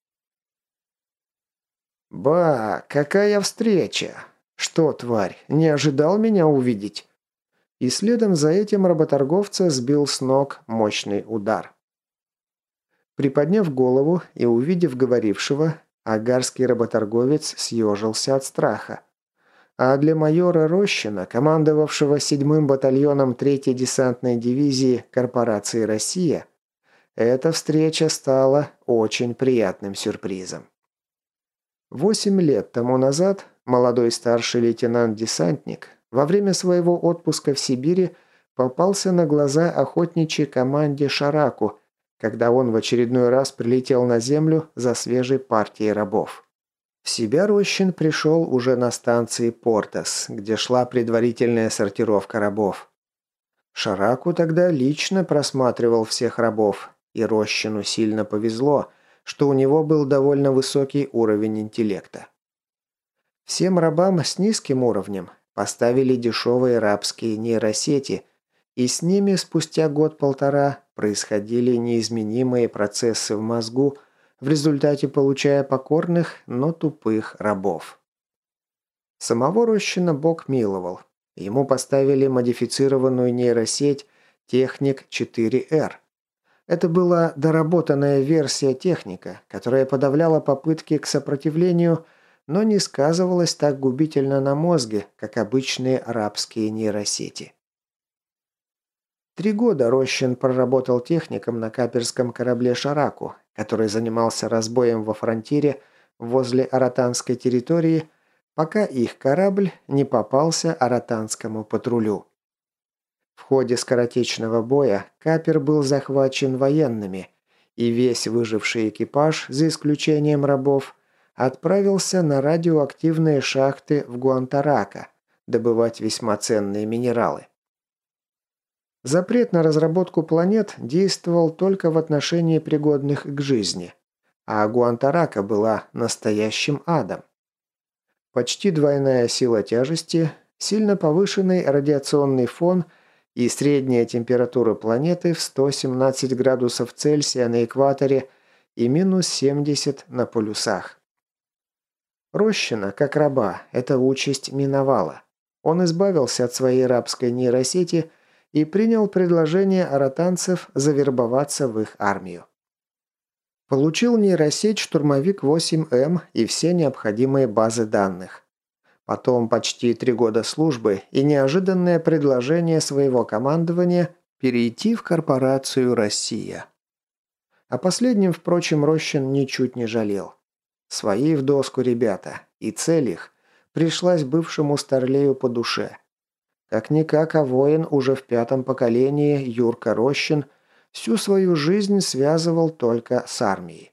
«Ба, какая встреча! Что, тварь, не ожидал меня увидеть?» И следом за этим работорговца сбил с ног мощный удар. Приподняв голову и увидев говорившего, агарский работорговец съежился от страха. А для майора Рощина, командовавшего седьмым батальоном третьей десантной дивизии корпорации «Россия», эта встреча стала очень приятным сюрпризом. Восемь лет тому назад молодой старший лейтенант-десантник во время своего отпуска в Сибири попался на глаза охотничьей команде Шараку, когда он в очередной раз прилетел на землю за свежей партией рабов. В себя Рощин пришел уже на станции Портас, где шла предварительная сортировка рабов. Шараку тогда лично просматривал всех рабов, и Рощину сильно повезло, что у него был довольно высокий уровень интеллекта. Всем рабам с низким уровнем поставили дешевые рабские нейросети, и с ними спустя год-полтора происходили неизменимые процессы в мозгу, в результате получая покорных, но тупых рабов. Самого Рощина Бог миловал. Ему поставили модифицированную нейросеть «Техник четыре эр». Это была доработанная версия техника, которая подавляла попытки к сопротивлению, но не сказывалась так губительно на мозге, как обычные рабские нейросети. Три года Рощин проработал техником на каперском корабле «Шараку», который занимался разбоем во фронтире возле аратанской территории, пока их корабль не попался аратанскому патрулю. В ходе скоротечного боя капер был захвачен военными, и весь выживший экипаж, за исключением рабов, отправился на радиоактивные шахты в Гуантарако добывать весьма ценные минералы. Запрет на разработку планет действовал только в отношении пригодных к жизни, а Гуантарако была настоящим адом. Почти двойная сила тяжести, сильно повышенный радиационный фон и средняя температура планеты в сто семнадцать градусов Цельсия на экваторе и минус семьдесят на полюсах. Рощина, как раба, эта участь миновала. Он избавился от своей рабской нейросети и принял предложение аратанцев завербоваться в их армию. Получил нейросеть штурмовик восемь эм и все необходимые базы данных. Потом почти три года службы и неожиданное предложение своего командования перейти в корпорацию «Россия». О последнем, впрочем, Рощин ничуть не жалел. Свои в доску ребята, и цель их пришлась бывшему старлею по душе. Как-никак, а воин уже в пятом поколении Юрка Рощин всю свою жизнь связывал только с армией.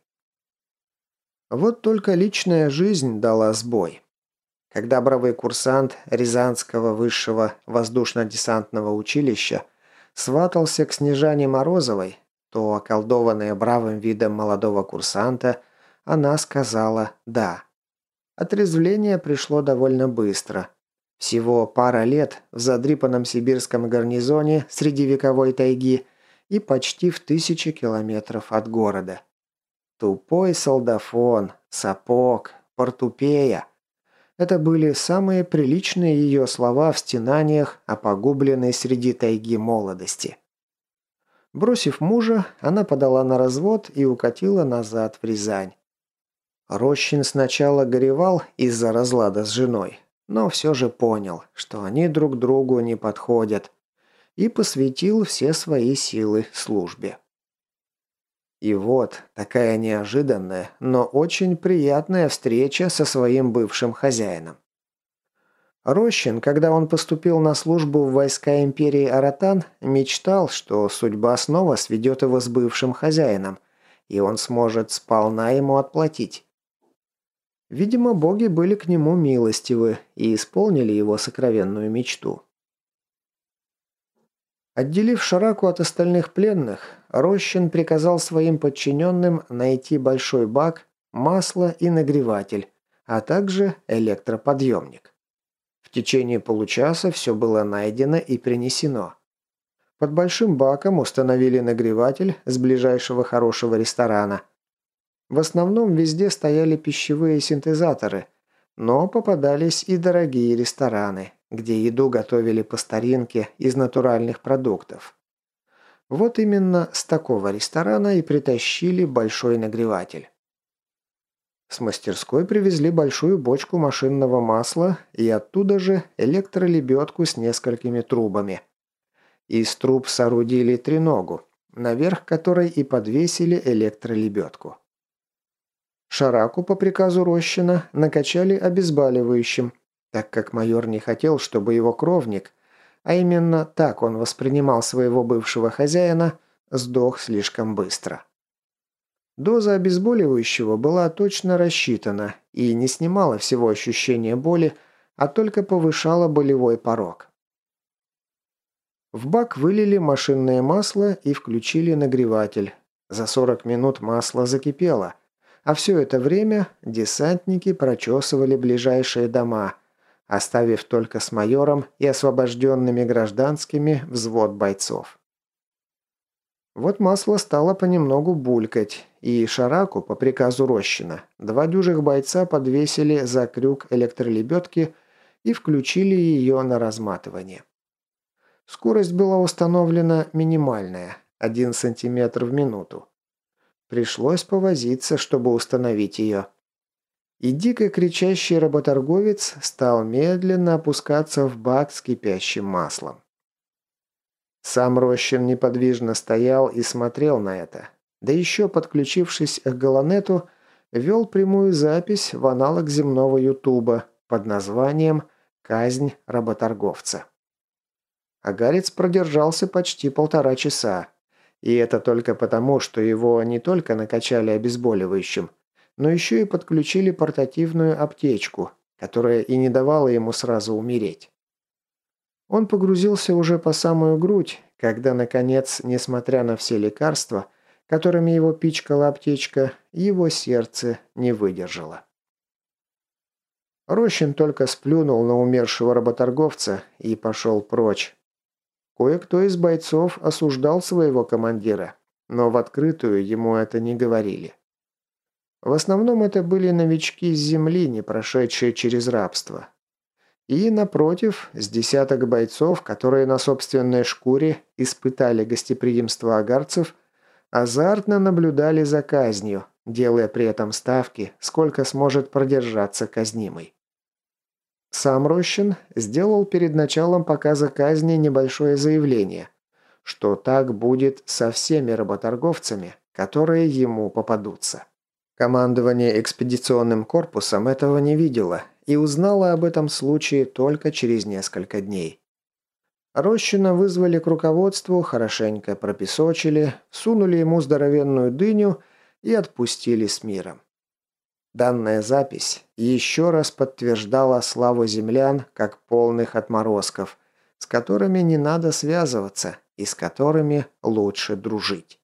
Вот только личная жизнь дала сбой. Когда бравый курсант Рязанского высшего воздушно-десантного училища сватался к Снежане Морозовой, то, околдованная бравым видом молодого курсанта, она сказала «да». Отрезвление пришло довольно быстро. Всего пара лет в задрипанном сибирском гарнизоне среди вековой тайги и почти в тысячи километров от города. Тупой солдафон, сапог, портупея. Это были самые приличные ее слова в стенаниях о погубленной среди тайги молодости. Бросив мужа, она подала на развод и укатила назад в Рязань. Рощин сначала горевал из-за разлада с женой, но все же понял, что они друг другу не подходят, и посвятил все свои силы службе. И вот такая неожиданная, но очень приятная встреча со своим бывшим хозяином. Рощин, когда он поступил на службу в войска империи Аратан, мечтал, что судьба снова сведет его с бывшим хозяином, и он сможет сполна ему отплатить. Видимо, боги были к нему милостивы и исполнили его сокровенную мечту. Отделив Шараку от остальных пленных, Рощин приказал своим подчиненным найти большой бак, масло и нагреватель, а также электроподъемник. В течение получаса все было найдено и принесено. Под большим баком установили нагреватель с ближайшего хорошего ресторана. В основном везде стояли пищевые синтезаторы, но попадались и дорогие рестораны, где еду готовили по старинке из натуральных продуктов. Вот именно с такого ресторана и притащили большой нагреватель. С мастерской привезли большую бочку машинного масла и оттуда же электролебедку с несколькими трубами. Из труб соорудили треногу, наверх которой и подвесили электролебедку. Шараку по приказу Рощина накачали обезболивающим, так как майор не хотел, чтобы его кровник, а именно так он воспринимал своего бывшего хозяина, сдох слишком быстро. Доза обезболивающего была точно рассчитана и не снимала всего ощущения боли, а только повышала болевой порог. В бак вылили машинное масло и включили нагреватель. За сорок минут масло закипело, а все это время десантники прочесывали ближайшие дома, оставив только с майором и освобожденными гражданскими взвод бойцов. Вот масло стало понемногу булькать, и Шараку по приказу Рощина два дюжих бойца подвесили за крюк электролебедки и включили ее на разматывание. Скорость была установлена минимальная – один сантиметр в минуту. Пришлось повозиться, чтобы установить ее. И дико кричащий работорговец стал медленно опускаться в бак с кипящим маслом. Сам Рощин неподвижно стоял и смотрел на это, да еще, подключившись к Галанету, вел прямую запись в аналог земного Ютуба под названием «Казнь работорговца». Агарец продержался почти полтора часа, и это только потому, что его не только накачали обезболивающим, но еще и подключили портативную аптечку, которая и не давала ему сразу умереть. Он погрузился уже по самую грудь, когда, наконец, несмотря на все лекарства, которыми его пичкала аптечка, его сердце не выдержало. Рощин только сплюнул на умершего работорговца и пошел прочь. Кое-кто из бойцов осуждал своего командира, но в открытую ему это не говорили. В основном это были новички с земли, не прошедшие через рабство. И, напротив, с десяток бойцов, которые на собственной шкуре испытали гостеприимство агарцев, азартно наблюдали за казнью, делая при этом ставки, сколько сможет продержаться казнимый. Сам Рощин сделал перед началом показа казни небольшое заявление, что так будет со всеми работорговцами, которые ему попадутся. Командование экспедиционным корпусом этого не видело и узнало об этом случае только через несколько дней. Рощина вызвали к руководству, хорошенько пропесочили, сунули ему здоровенную дыню и отпустили с миром. Данная запись еще раз подтверждала славу землян как полных отморозков, с которыми не надо связываться и с которыми лучше дружить.